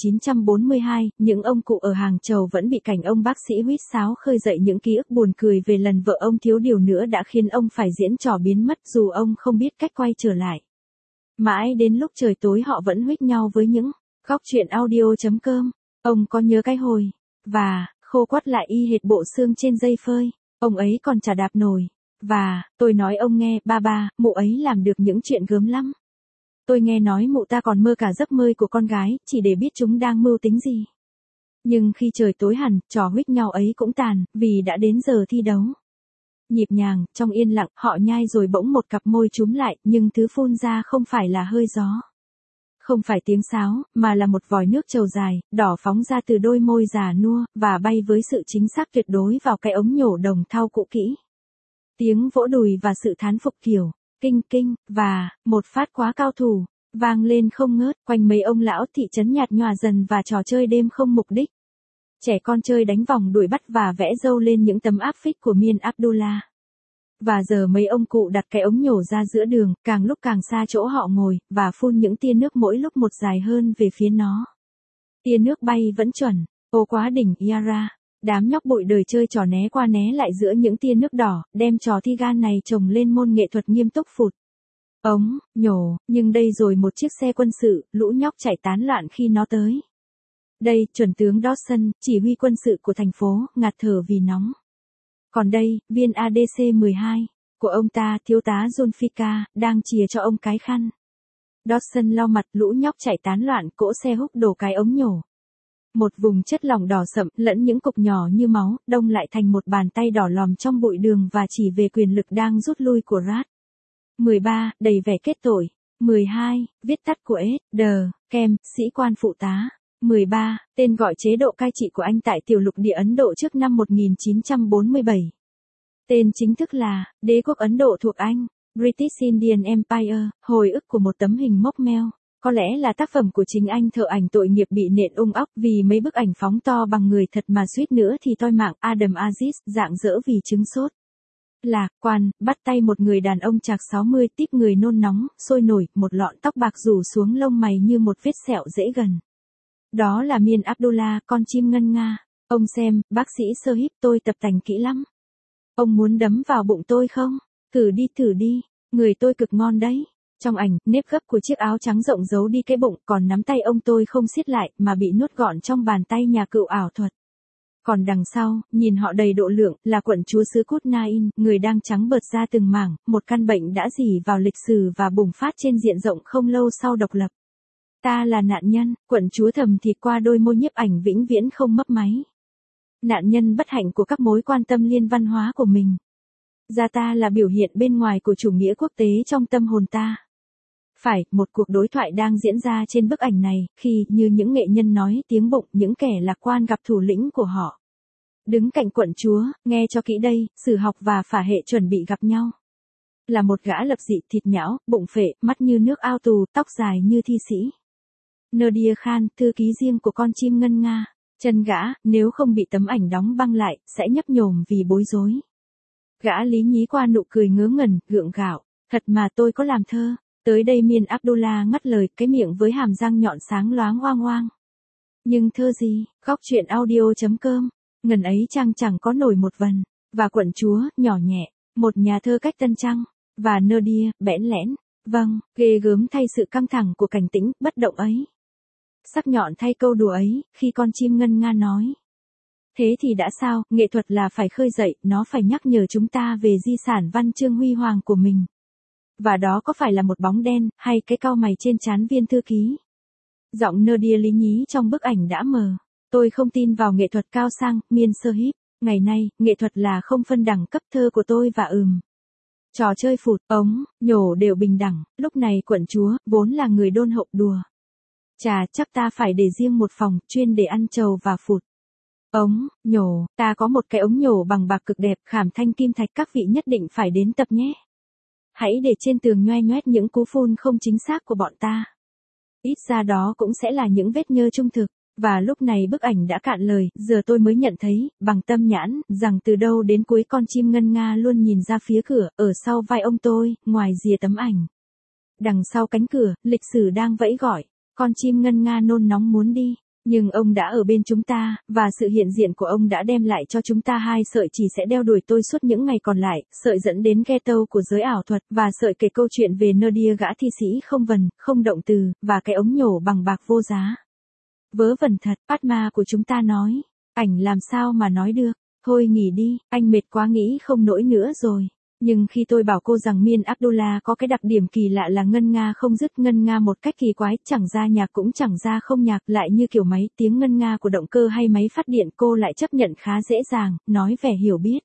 1942, những ông cụ ở Hàng Chầu vẫn bị cảnh ông bác sĩ huýt sáo khơi dậy những ký ức buồn cười về lần vợ ông thiếu điều nữa đã khiến ông phải diễn trò biến mất dù ông không biết cách quay trở lại. Mãi đến lúc trời tối họ vẫn huýt nhau với những góc chuyện audio.com. Ông có nhớ cái hồi, và, khô quắt lại y hệt bộ xương trên dây phơi, ông ấy còn chả đạp nổi, và, tôi nói ông nghe, ba, mụ ấy làm được những chuyện gớm lắm. Tôi nghe nói mụ ta còn mơ cả giấc mơ của con gái, chỉ để biết chúng đang mưu tính gì. Nhưng khi trời tối hẳn, trò huýt nhau ấy cũng tàn, vì đã đến giờ thi đấu. Nhịp nhàng, trong yên lặng, họ nhai rồi bỗng một cặp môi chúm lại, nhưng thứ phun ra không phải là hơi gió. Không phải tiếng sáo, mà là một vòi nước trầu dài, đỏ phóng ra từ đôi môi già nua, và bay với sự chính xác tuyệt đối vào cái ống nhổ đồng thau cũ kỹ. Tiếng vỗ đùi và sự thán phục kiểu, kinh kinh, và, một phát quá cao thủ, vang lên không ngớt, quanh mấy ông lão thị trấn nhạt nhòa dần và trò chơi đêm không mục đích. Trẻ con chơi đánh vòng đuổi bắt và vẽ dâu lên những tấm áp phích của Miên Abdullah. Và giờ mấy ông cụ đặt cái ống nhổ ra giữa đường, càng lúc càng xa chỗ họ ngồi, và phun những tia nước mỗi lúc một dài hơn về phía nó. Tia nước bay vẫn chuẩn, ô quá đỉnh Yara. Đám nhóc bụi đời chơi trò né qua né lại giữa những tia nước đỏ, đem trò thi gan này trồng lên môn nghệ thuật nghiêm túc phụt. Ống, nhổ, nhưng đây rồi một chiếc xe quân sự, lũ nhóc chạy tán loạn khi nó tới. Đây, chuẩn tướng Dawson, chỉ huy quân sự của thành phố, ngạt thở vì nóng. Còn đây, viên ADC-12, của ông ta, thiếu tá Zulfikar, đang chìa cho ông cái khăn. Dawson lau mặt, lũ nhóc chạy tán loạn, cỗ xe húc đổ cái ống nhổ. Một vùng chất lỏng đỏ sậm, lẫn những cục nhỏ như máu, đông lại thành một bàn tay đỏ lòm trong bụi đường và chỉ về quyền lực đang rút lui của Rat. 13, đầy vẻ kết tội. 12, viết tắt của S.D. Kem, sĩ quan phụ tá. 13, tên gọi chế độ cai trị của anh tại tiểu lục địa Ấn Độ trước năm 1947. Tên chính thức là, Đế quốc Ấn Độ thuộc Anh, British Indian Empire, hồi ức của một tấm hình mốc meo. Có lẽ là tác phẩm của chính anh thợ ảnh tội nghiệp bị nện ung óc vì mấy bức ảnh phóng to bằng người thật mà suýt nữa thì toi mạng Adam Aziz, rạng rỡ vì chứng sốt. Lạc quan, bắt tay một người đàn ông chạc 60 típ người nôn nóng, sôi nổi, một lọn tóc bạc rủ xuống lông mày như một vết sẹo dễ gần. Đó là Miên Abdullah, con chim ngân nga. Ông xem, bác sĩ Sahib, tôi tập tành kỹ lắm. Ông muốn đấm vào bụng tôi không? Thử đi, người tôi cực ngon đấy. Trong ảnh, nếp gấp của chiếc áo trắng rộng giấu đi cái bụng, còn nắm tay ông tôi không siết lại, mà bị nuốt gọn trong bàn tay nhà cựu ảo thuật. Còn đằng sau, nhìn họ đầy độ lượng, là quận chúa xứ Cút Nain, người đang trắng bợt ra từng mảng, một căn bệnh đã rỉ vào lịch sử và bùng phát trên diện rộng không lâu sau độc lập. Ta là nạn nhân, quận chúa thầm thì qua đôi môi nhiếp ảnh vĩnh viễn không mấp máy. Nạn nhân bất hạnh của các mối quan tâm liên văn hóa của mình. Gia ta là biểu hiện bên ngoài của chủ nghĩa quốc tế trong tâm hồn ta. Phải, một cuộc đối thoại đang diễn ra trên bức ảnh này, khi, như những nghệ nhân nói tiếng bụng, những kẻ lạc quan gặp thủ lĩnh của họ. Đứng cạnh quận chúa, nghe cho kỹ đây, Sử Học và Phả Hệ chuẩn bị gặp nhau. Là một gã lập dị, thịt nhão, bụng phệ, mắt như nước ao tù, tóc dài như thi sĩ. Nadia Khan, thư ký riêng của con chim ngân nga. Chân gã, nếu không bị tấm ảnh đóng băng lại, sẽ nhấp nhổm vì bối rối. Gã lý nhí qua nụ cười ngớ ngẩn, gượng gạo. Thật mà tôi có làm thơ. Tới đây Miên Abdullah ngắt lời, cái miệng với hàm răng nhọn sáng loáng oang oang. Nhưng thơ gì, góc chuyện audio.com, ngần ấy chăng chẳng có nổi một vần. Và quận chúa, nhỏ nhẹ, một nhà thơ cách tân trăng. Và Nadia, bẽn lẽn. Vâng, ghê gớm thay sự căng thẳng của cảnh tĩnh, bất động ấy. Sắc nhọn thay câu đùa ấy, khi con chim ngân nga nói. Thế thì đã sao, nghệ thuật là phải khơi dậy, nó phải nhắc nhở chúng ta về di sản văn chương huy hoàng của mình. Và đó có phải là một bóng đen, hay cái cau mày trên trán viên thư ký? Giọng Nadia lý nhí trong bức ảnh đã mờ. Tôi không tin vào nghệ thuật cao sang, Miên Sahib. Ngày nay, nghệ thuật là không phân đẳng cấp thơ của tôi và trò chơi phụt, ống, nhổ đều bình đẳng. Lúc này quận chúa, vốn là người đôn hậu đùa. Chà, chắc ta phải để riêng một phòng, chuyên để ăn trầu và phụt. Ống, nhổ, ta có một cái ống nhổ bằng bạc cực đẹp, khảm thanh kim thạch, các vị nhất định phải đến tập nhé. Hãy để trên tường nhoe nhoét những cú phun không chính xác của bọn ta. Ít ra đó cũng sẽ là những vết nhơ trung thực. Và lúc này bức ảnh đã cạn lời, giờ tôi mới nhận thấy, bằng tâm nhãn, rằng từ đâu đến cuối con chim ngân nga luôn nhìn ra phía cửa, ở sau vai ông tôi, ngoài rìa tấm ảnh. Đằng sau cánh cửa, lịch sử đang vẫy gọi, con chim ngân nga nôn nóng muốn đi. Nhưng ông đã ở bên chúng ta, và sự hiện diện của ông đã đem lại cho chúng ta hai sợi chỉ sẽ đeo đuổi tôi suốt những ngày còn lại, sợi dẫn đến ghetto của giới ảo thuật, và sợi kể câu chuyện về Nadia gã thi sĩ không vần, không động từ, và cái ống nhổ bằng bạc vô giá. Vớ vẩn thật, Padma của chúng ta nói. Ảnh làm sao mà nói được. Thôi nghỉ đi, anh mệt quá nghĩ không nổi nữa rồi. Nhưng khi tôi bảo cô rằng Miên Abdullah có cái đặc điểm kỳ lạ là ngân nga không dứt, ngân nga một cách kỳ quái, chẳng ra nhạc cũng chẳng ra không nhạc, lại như kiểu máy tiếng ngân nga của động cơ hay máy phát điện, cô lại chấp nhận khá dễ dàng, nói vẻ hiểu biết.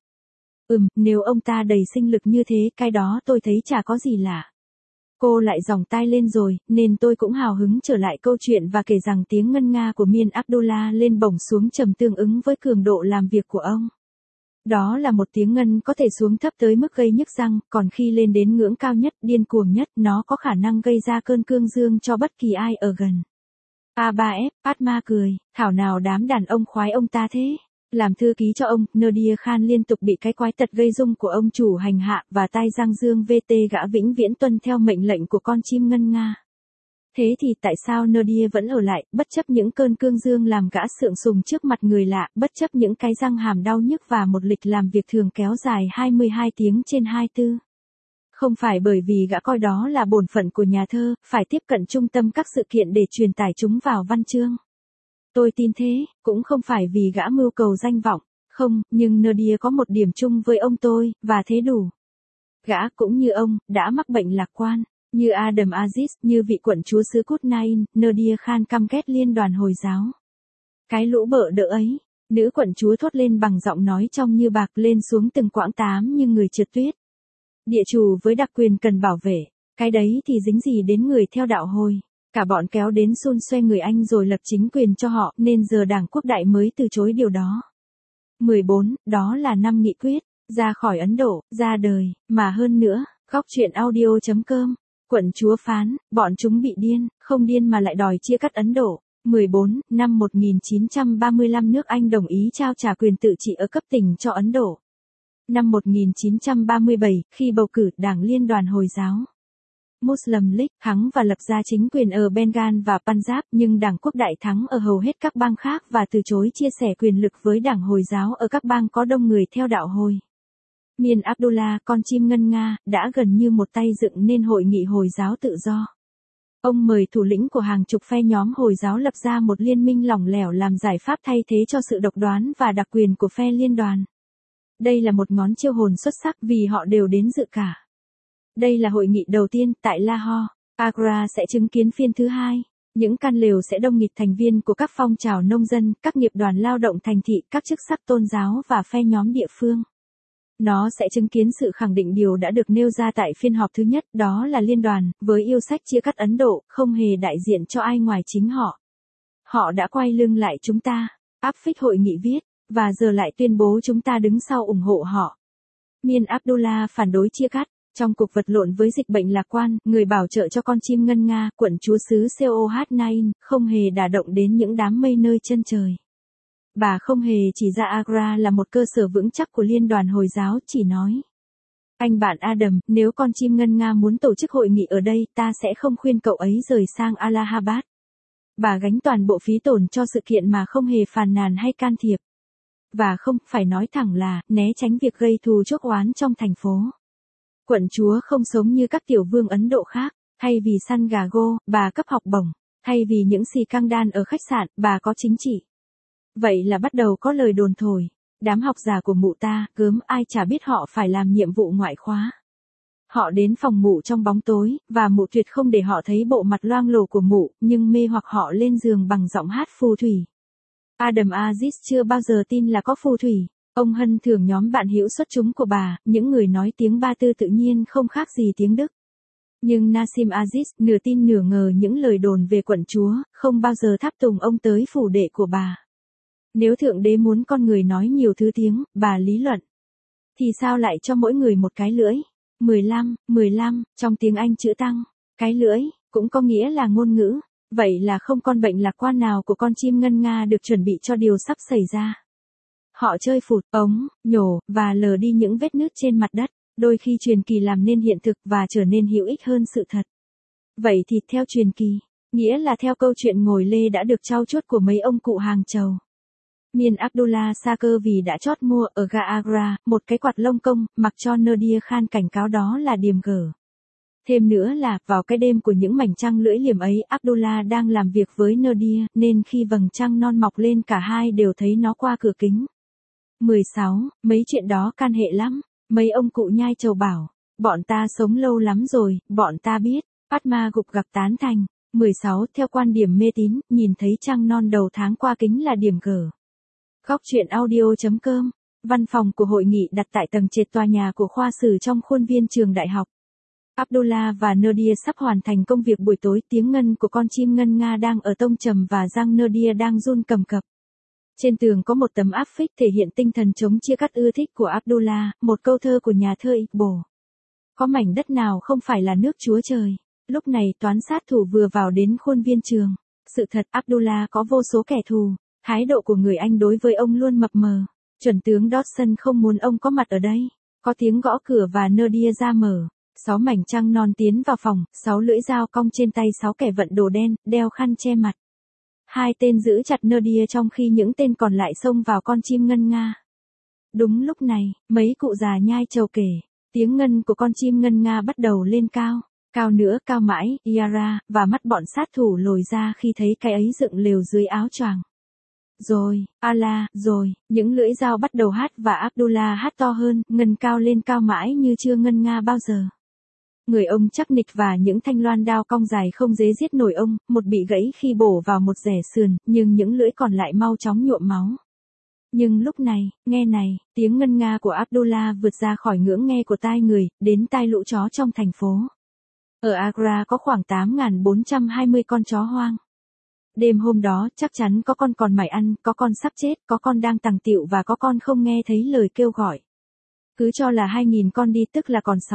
Nếu ông ta đầy sinh lực như thế, cái đó tôi thấy chả có gì lạ. Cô lại giòng tai lên rồi, nên tôi cũng hào hứng trở lại câu chuyện và kể rằng tiếng ngân nga của Miên Abdullah lên bổng xuống trầm tương ứng với cường độ làm việc của ông. Đó là một tiếng ngân có thể xuống thấp tới mức gây nhức răng, còn khi lên đến ngưỡng cao nhất, điên cuồng nhất, nó có khả năng gây ra cơn cương dương cho bất kỳ ai ở gần. A3F, Padma cười, thảo nào đám đàn ông khoái ông ta thế. Làm thư ký cho ông, Nadia Khan liên tục bị cái quái tật gây rung của ông chủ hành hạ, và tai Giang Dương VT gã vĩnh viễn tuân theo mệnh lệnh của con chim ngân nga. Thế thì tại sao Nadia vẫn ở lại, bất chấp những cơn cương dương làm gã sượng sùng trước mặt người lạ, bất chấp những cái răng hàm đau nhức và một lịch làm việc thường kéo dài 22 tiếng trên 24? Không phải bởi vì gã coi đó là bổn phận của nhà thơ, phải tiếp cận trung tâm các sự kiện để truyền tải chúng vào văn chương. Tôi tin thế, cũng không phải vì gã mưu cầu danh vọng, không, nhưng Nadia có một điểm chung với ông tôi, và thế đủ. Gã cũng như ông, đã mắc bệnh lạc quan. Như Adam Aziz, như vị quận chúa xứ Cút Nain, Nadia Khan căm ghét liên đoàn Hồi giáo. Cái lũ bợ đỡ ấy, nữ quận chúa thốt lên bằng giọng nói trong như bạc, lên xuống từng quãng tám như người trượt tuyết. Địa chủ với đặc quyền cần bảo vệ, cái đấy thì dính gì đến người theo đạo Hồi. Cả bọn kéo đến xôn xoe người Anh rồi lập chính quyền cho họ, nên giờ Đảng Quốc đại mới từ chối điều đó. 14, đó là năm nghị quyết, ra khỏi Ấn Độ, ra đời, mà hơn nữa, góc chuyện audio.com. Quận chúa phán, bọn chúng bị điên, không điên mà lại đòi chia cắt Ấn Độ. 14, năm 1935 nước Anh đồng ý trao trả quyền tự trị ở cấp tỉnh cho Ấn Độ. Năm 1937, khi bầu cử Đảng Liên đoàn Hồi giáo Muslim League thắng và lập ra chính quyền ở Bengal và Punjab, nhưng Đảng Quốc đại thắng ở hầu hết các bang khác và từ chối chia sẻ quyền lực với Đảng Hồi giáo ở các bang có đông người theo đạo Hồi. Miên Abdullah, con chim ngân nga, đã gần như một tay dựng nên Hội nghị Hồi giáo tự do. Ông mời thủ lĩnh của hàng chục phe nhóm Hồi giáo lập ra một liên minh lỏng lẻo làm giải pháp thay thế cho sự độc đoán và đặc quyền của phe liên đoàn. Đây là một ngón chiêu hồn xuất sắc vì họ đều đến dự cả. Đây là hội nghị đầu tiên tại Lahore. Agra sẽ chứng kiến phiên thứ hai. Những căn lều sẽ đông nghịt thành viên của các phong trào nông dân, các nghiệp đoàn lao động thành thị, các chức sắc tôn giáo và phe nhóm địa phương. Nó sẽ chứng kiến sự khẳng định điều đã được nêu ra tại phiên họp thứ nhất, đó là liên đoàn, với yêu sách chia cắt Ấn Độ, không hề đại diện cho ai ngoài chính họ. Họ đã quay lưng lại chúng ta, áp phích hội nghị viết, và giờ lại tuyên bố chúng ta đứng sau ủng hộ họ. Miên Abdullah phản đối chia cắt. Trong cuộc vật lộn với dịch bệnh lạc quan, người bảo trợ cho con chim ngân nga, quận chúa xứ Coh Nain, không hề đả động đến những đám mây nơi chân trời. Bà không hề chỉ ra Agra là một cơ sở vững chắc của liên đoàn Hồi giáo, chỉ nói. Anh bạn Adam, nếu con chim ngân nga muốn tổ chức hội nghị ở đây, ta sẽ không khuyên cậu ấy rời sang Allahabad. Bà gánh toàn bộ phí tổn cho sự kiện mà không hề phàn nàn hay can thiệp. Và không, phải nói thẳng là, né tránh việc gây thù chuốc oán trong thành phố. Quận chúa không sống như các tiểu vương Ấn Độ khác, thay vì săn gà go, bà cấp học bổng, thay vì những xì căng đan ở khách sạn, bà có chính trị. Vậy là bắt đầu có lời đồn thổi, đám học giả của mụ ta, gớm ai chả biết họ phải làm nhiệm vụ ngoại khóa. Họ đến phòng mụ trong bóng tối, và mụ tuyệt không để họ thấy bộ mặt loang lổ của mụ, nhưng mê hoặc họ lên giường bằng giọng hát phù thủy. Adam Aziz chưa bao giờ tin là có phù thủy. Ông hân thưởng nhóm bạn hữu xuất chúng của bà, những người nói tiếng Ba Tư tự nhiên không khác gì tiếng Đức. Nhưng Nasim Aziz nửa tin nửa ngờ những lời đồn về quận chúa, không bao giờ tháp tùng ông tới phủ đệ của bà. Nếu thượng đế muốn con người nói nhiều thứ tiếng, bà lý luận, thì sao lại cho mỗi người một cái lưỡi? 15, trong tiếng Anh chữ tăng, cái lưỡi, cũng có nghĩa là ngôn ngữ. Vậy là không con bệnh lạc quan nào của con chim ngân nga được chuẩn bị cho điều sắp xảy ra. Họ chơi phụt, ống, nhổ, và lờ đi những vết nứt trên mặt đất. Đôi khi truyền kỳ làm nên hiện thực và trở nên hữu ích hơn sự thật. Vậy thì theo truyền kỳ, nghĩa là theo câu chuyện ngồi lê đã được trau chuốt của mấy ông cụ hàng chầu. Miên Abdullah Sakir vì đã chót mua ở ga Agra một cái quạt lông công, mặc cho Nadir Khan cảnh cáo đó là điềm gở. Thêm nữa là, vào cái đêm của những mảnh trăng lưỡi liềm ấy, Abdullah đang làm việc với Nadir, nên khi vầng trăng non mọc lên cả hai đều thấy nó qua cửa kính. 16, mấy chuyện đó can hệ lắm. Mấy ông cụ nhai trầu bảo, bọn ta sống lâu lắm rồi, bọn ta biết. Fatma gục gặc tán thành. 16, theo quan điểm mê tín, nhìn thấy trăng non đầu tháng qua kính là điểm gở. Góc truyện audio.com. Văn phòng của hội nghị đặt tại tầng trệt tòa nhà của khoa sử trong khuôn viên trường đại học. Abdullah và Nadir sắp hoàn thành công việc buổi tối, tiếng ngân của con chim ngân nga đang ở tông trầm và răng Nadir đang run cầm cập. Trên tường có một tấm áp phích thể hiện tinh thần chống chia cắt ưa thích của Abdullah, một câu thơ của nhà thơ Iqbal. Có mảnh đất nào không phải là nước Chúa Trời. Lúc này toán sát thủ vừa vào đến khuôn viên trường. Sự thật Abdullah có vô số kẻ thù. Thái độ của người Anh đối với ông luôn mập mờ. Chuẩn tướng Dodson không muốn ông có mặt ở đây. Có tiếng gõ cửa và Nadir ra mở. 6 mảnh trăng non tiến vào phòng, 6 lưỡi dao cong trên tay 6 kẻ vận đồ đen, đeo khăn che mặt. 2 tên giữ chặt Nadir trong khi những tên còn lại xông vào con chim ngân nga. Đúng lúc này, mấy cụ già nhai trầu kể, tiếng ngân của con chim ngân nga bắt đầu lên cao, cao nữa, cao mãi, Yara, và mắt bọn sát thủ lồi ra khi thấy cái ấy dựng lều dưới áo choàng. Rồi, Allah, rồi, những lưỡi dao bắt đầu hát và Abdullah hát to hơn, ngân cao lên cao mãi như chưa ngân nga bao giờ. Người ông chắc nịch và những thanh loan đao cong dài không dễ giết nổi ông, một bị gãy khi bổ vào một rẻ sườn, nhưng những lưỡi còn lại mau chóng nhuộm máu. Nhưng lúc này, nghe này, tiếng ngân nga của Abdullah vượt ra khỏi ngưỡng nghe của tai người, đến tai lũ chó trong thành phố. Ở Agra có khoảng 8.420 con chó hoang. Đêm hôm đó, chắc chắn có con còn mải ăn, có con sắp chết, có con đang tằng tịu và có con không nghe thấy lời kêu gọi. Cứ cho là 2.000 con đi tức là còn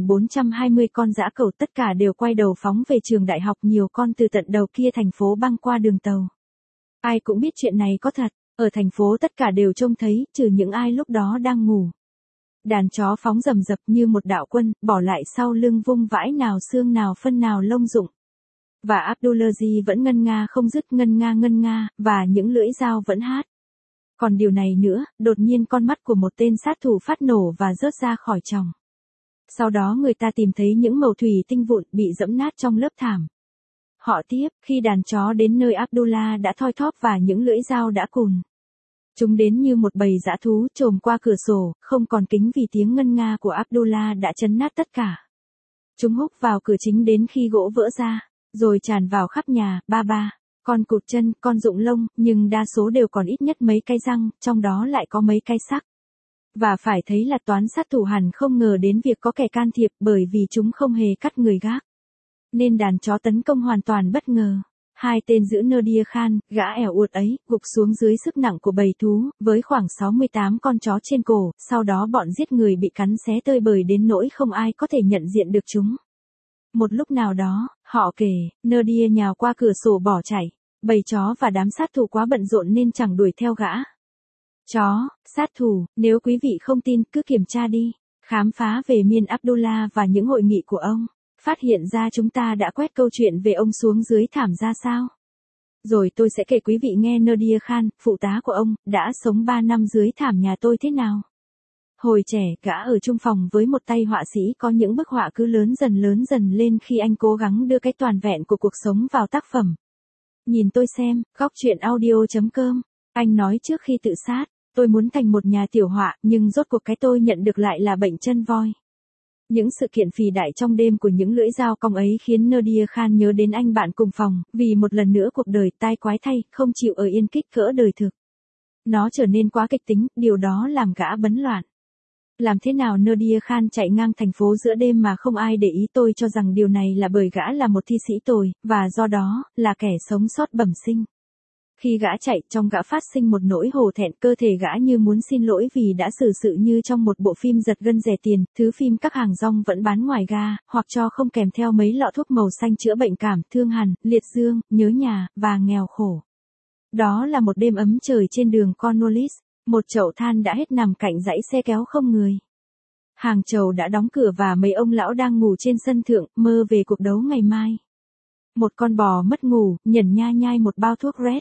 6.420 con dã cẩu, tất cả đều quay đầu phóng về trường đại học, nhiều con từ tận đầu kia thành phố băng qua đường tàu. Ai cũng biết chuyện này có thật, ở thành phố tất cả đều trông thấy, trừ những ai lúc đó đang ngủ. Đàn chó phóng rầm rập như một đạo quân, bỏ lại sau lưng vung vãi nào xương nào phân nào lông rụng. Và Abdullahi vẫn ngân nga không dứt, ngân nga, và những lưỡi dao vẫn hát. Còn điều này nữa, đột nhiên con mắt của một tên sát thủ phát nổ và rớt ra khỏi tròng. Sau đó người ta tìm thấy những mẩu thủy tinh vụn bị dẫm nát trong lớp thảm. Họ tiếp, khi đàn chó đến nơi Abdullah đã thoi thóp và những lưỡi dao đã cùn. Chúng đến như một bầy dã thú trồm qua cửa sổ, không còn kính vì tiếng ngân nga của Abdullah đã chấn nát tất cả. Chúng húc vào cửa chính đến khi gỗ vỡ ra, rồi tràn vào khắp nhà, ba. Con cụt chân, con rụng lông, nhưng đa số đều còn ít nhất mấy cái răng, trong đó lại có mấy cái sắc. Và phải thấy là toán sát thủ hẳn không ngờ đến việc có kẻ can thiệp, bởi vì chúng không hề cắt người gác. Nên đàn chó tấn công hoàn toàn bất ngờ. 2 tên giữ Nadir Khan, gã ẻo uột ấy, gục xuống dưới sức nặng của bầy thú, với khoảng 68 con chó trên cổ, sau đó bọn giết người bị cắn xé tơi bời đến nỗi không ai có thể nhận diện được chúng. Một lúc nào đó, họ kể, Nadir nhào qua cửa sổ bỏ chạy, bầy chó và đám sát thủ quá bận rộn nên chẳng đuổi theo gã. Chó, sát thủ, nếu quý vị không tin cứ kiểm tra đi, khám phá về Miên Abdullah và những hội nghị của ông, phát hiện ra chúng ta đã quét câu chuyện về ông xuống dưới thảm ra sao. Rồi tôi sẽ kể quý vị nghe Nadir Khan, phụ tá của ông, đã sống 3 năm dưới thảm nhà tôi thế nào. Hồi trẻ, gã ở chung phòng với một tay họa sĩ có những bức họa cứ lớn dần lên khi anh cố gắng đưa cái toàn vẹn của cuộc sống vào tác phẩm. Nhìn tôi xem, góc truyện audio.com. Anh nói trước khi tự sát, tôi muốn thành một nhà tiểu họa, nhưng rốt cuộc cái tôi nhận được lại là bệnh chân voi. Những sự kiện phì đại trong đêm của những lưỡi dao cong ấy khiến Nadir Khan nhớ đến anh bạn cùng phòng, vì một lần nữa cuộc đời tai quái thay, không chịu ở yên kích cỡ đời thực. Nó trở nên quá kịch tính, điều đó làm gã bấn loạn. Làm thế nào Nadia Khan chạy ngang thành phố giữa đêm mà không ai để ý, tôi cho rằng điều này là bởi gã là một thi sĩ tồi, và do đó, là kẻ sống sót bẩm sinh. Khi gã chạy, trong gã phát sinh một nỗi hổ thẹn, cơ thể gã như muốn xin lỗi vì đã xử sự như trong một bộ phim giật gân rẻ tiền, thứ phim các hàng rong vẫn bán ngoài ga, hoặc cho không kèm theo mấy lọ thuốc màu xanh chữa bệnh cảm, thương hàn, liệt dương, nhớ nhà, và nghèo khổ. Đó là một đêm ấm trời trên đường Cornwallis, một chậu than đã hết nằm cạnh dãy xe kéo không người. Hàng chầu đã đóng cửa và mấy ông lão đang ngủ trên sân thượng, mơ về cuộc đấu ngày mai. Một con bò mất ngủ, nhẩn nha nhai một bao thuốc Red.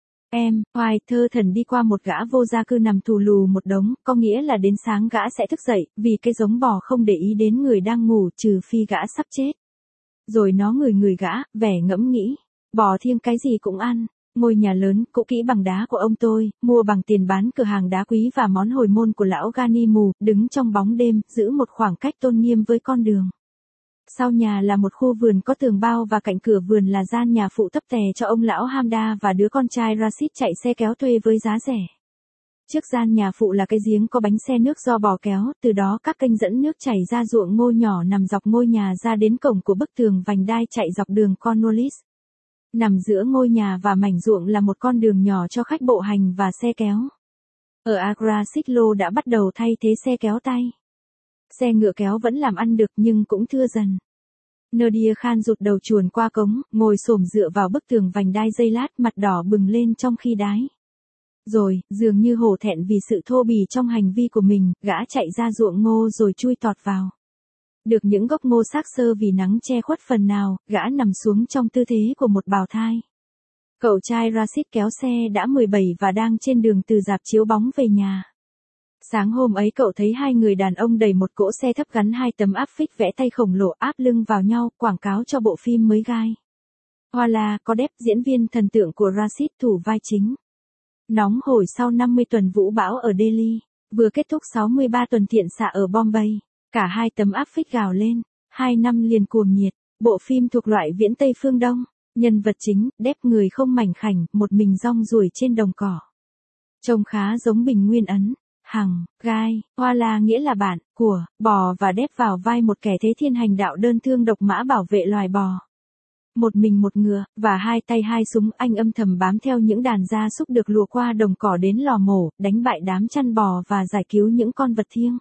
Hoài thơ thần đi qua một gã vô gia cư nằm thù lù một đống, có nghĩa là đến sáng gã sẽ thức dậy, vì cái giống bò không để ý đến người đang ngủ trừ phi gã sắp chết. Rồi nó ngửi gã, vẻ ngẫm nghĩ, bò thiêng cái gì cũng ăn. Ngôi nhà lớn, cũ kỹ bằng đá của ông tôi, mua bằng tiền bán cửa hàng đá quý và món hồi môn của lão Gani mù, đứng trong bóng đêm, giữ một khoảng cách tôn nghiêm với con đường. Sau nhà là một khu vườn có tường bao và cạnh cửa vườn là gian nhà phụ thấp tè cho ông lão Hamda và đứa con trai Rashid chạy xe kéo thuê với giá rẻ. Trước gian nhà phụ là cái giếng có bánh xe nước do bò kéo, từ đó các kênh dẫn nước chảy ra ruộng ngô nhỏ nằm dọc ngôi nhà ra đến cổng của bức tường vành đai chạy dọc đường Cornwallis. Nằm giữa ngôi nhà và mảnh ruộng là một con đường nhỏ cho khách bộ hành và xe kéo. Ở Agra xích lô đã bắt đầu thay thế xe kéo tay. Xe ngựa kéo vẫn làm ăn được nhưng cũng thưa dần. Nadia Khan rụt đầu chuồn qua cống, ngồi xổm dựa vào bức tường vành đai giây lát, mặt đỏ bừng lên trong khi đái. Rồi, dường như hổ thẹn vì sự thô bỉ trong hành vi của mình, gã chạy ra ruộng ngô rồi chui tọt vào. Được những gốc ngô xác xơ vì nắng che khuất phần nào, gã nằm xuống trong tư thế của một bào thai. Cậu trai Rashid kéo xe đã 17 và đang trên đường từ rạp chiếu bóng về nhà. Sáng hôm ấy cậu thấy hai người đàn ông đẩy một cỗ xe thấp gắn hai tấm áp phích vẽ tay khổng lồ áp lưng vào nhau, quảng cáo cho bộ phim mới gai. Hoala Kodep, diễn viên thần tượng của Rashid, thủ vai chính. Nóng hổi sau 50 tuần vũ bão ở Delhi, vừa kết thúc 63 tuần tiện xạ ở Bombay. Cả hai tấm áp phích gào lên, 2 năm liền cuồng nhiệt, bộ phim thuộc loại viễn Tây phương Đông, nhân vật chính, đép người không mảnh khảnh, một mình rong ruổi trên đồng cỏ. Trông khá giống Bình Nguyên Ấn, Hằng, Gai, Hoala nghĩa là bạn, của, bò và đép vào vai một kẻ thế thiên hành đạo đơn thương độc mã bảo vệ loài bò. Một mình một ngựa, và hai tay hai súng, anh âm thầm bám theo những đàn gia súc được lùa qua đồng cỏ đến lò mổ, đánh bại đám chăn bò và giải cứu những con vật thiêng.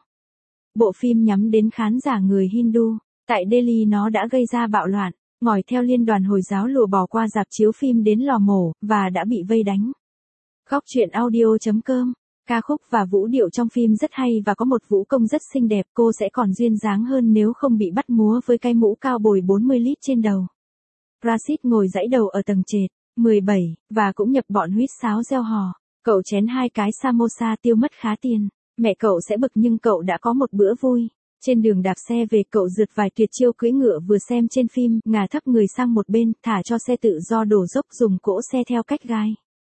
Bộ phim nhắm đến khán giả người Hindu. Tại Delhi nó đã gây ra bạo loạn, ngòi theo liên đoàn Hồi giáo lùa bò qua rạp chiếu phim đến lò mổ, và đã bị vây đánh. Góc truyện audio.com. Ca khúc và vũ điệu trong phim rất hay và có một vũ công rất xinh đẹp, cô sẽ còn duyên dáng hơn nếu không bị bắt múa với cái mũ cao bồi 40 lít trên đầu. Rashid ngồi dãy đầu ở tầng trệt, 17, và cũng nhập bọn huýt sáo reo hò. Cậu chén 2 cái samosa tiêu mất khá tiền. Mẹ cậu sẽ bực nhưng cậu đã có một bữa vui. Trên đường đạp xe về cậu rượt vài tuyệt chiêu cưỡi ngựa vừa xem trên phim, ngả thấp người sang một bên, thả cho xe tự do đổ dốc, dùng cỗ xe theo cách gai.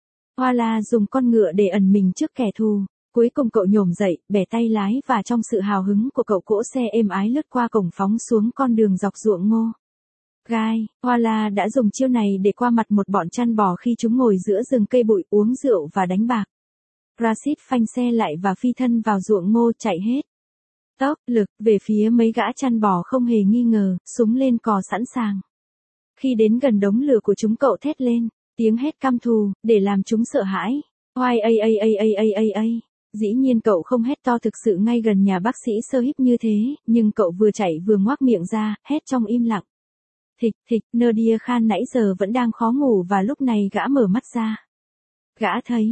Hoala dùng con ngựa để ẩn mình trước kẻ thù. Cuối cùng cậu nhổm dậy, bẻ tay lái và trong sự hào hứng của cậu cỗ xe êm ái lướt qua cổng phóng xuống con đường dọc ruộng ngô. Gai, Hoala đã dùng chiêu này để qua mặt một bọn chăn bò khi chúng ngồi giữa rừng cây bụi uống rượu và đánh bạc. Rashid phanh xe lại và phi thân vào ruộng ngô chạy hết tốc lực về phía mấy gã chăn bò không hề nghi ngờ, súng lên cò sẵn sàng. Khi đến gần đống lửa của chúng cậu thét lên, tiếng hét căm thù, để làm chúng sợ hãi. Hoài Dĩ nhiên cậu không hét to thực sự ngay gần nhà bác sĩ Sơ Híp như thế, nhưng cậu vừa chạy vừa ngoác miệng ra, hét trong im lặng. Thịch, Nadia Khan nãy giờ vẫn đang khó ngủ và lúc này gã mở mắt ra. Gã thấy,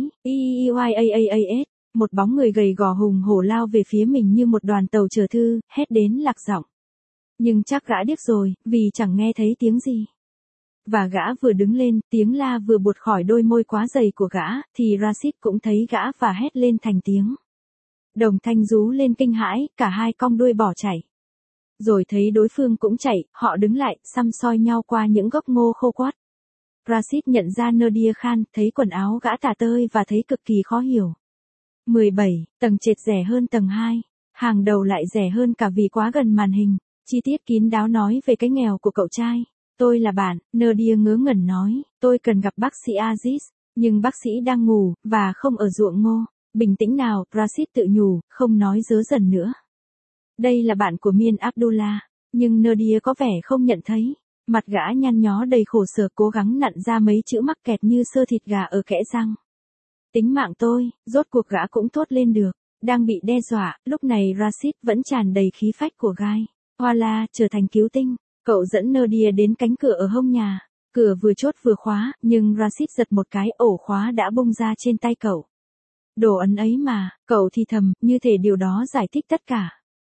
một bóng người gầy gò hùng hổ lao về phía mình như một đoàn tàu chở thư, hét đến lạc giọng. Nhưng chắc gã điếc rồi, vì chẳng nghe thấy tiếng gì. Và gã vừa đứng lên, tiếng la vừa buột khỏi đôi môi quá dày của gã, thì Rashid cũng thấy gã và hét lên thành tiếng. Đồng thanh rú lên kinh hãi, cả hai cong đuôi bỏ chạy. Rồi thấy đối phương cũng chạy, họ đứng lại, săm soi nhau qua những gốc ngô khô quắt. Rashid nhận ra Nadia Khan, thấy quần áo gã tả tơi và thấy cực kỳ khó hiểu. 17, tầng trệt rẻ hơn tầng 2, hàng đầu lại rẻ hơn cả vì quá gần màn hình. Chi tiết kín đáo nói về cái nghèo của cậu trai. Tôi là bạn, Nadia ngớ ngẩn nói, tôi cần gặp bác sĩ Aziz, nhưng bác sĩ đang ngủ, và không ở ruộng ngô. Bình tĩnh nào, Rashid tự nhủ, không nói dớ dẩn nữa. Đây là bạn của Miên Abdullah, nhưng Nadia có vẻ không nhận thấy. Mặt gã nhăn nhó đầy khổ sở cố gắng nặn ra mấy chữ mắc kẹt như sơ thịt gà ở kẽ răng. Tính mạng tôi, rốt cuộc gã cũng thốt lên được. Đang bị đe dọa, lúc này Rashid vẫn tràn đầy khí phách của gai. Hola, trở thành cứu tinh. Cậu dẫn Nadia đến cánh cửa ở hông nhà. Cửa vừa chốt vừa khóa, nhưng Rashid giật một cái ổ khóa đã bung ra trên tay cậu. Đồ ấn ấy mà, cậu thì thầm, như thể điều đó giải thích tất cả.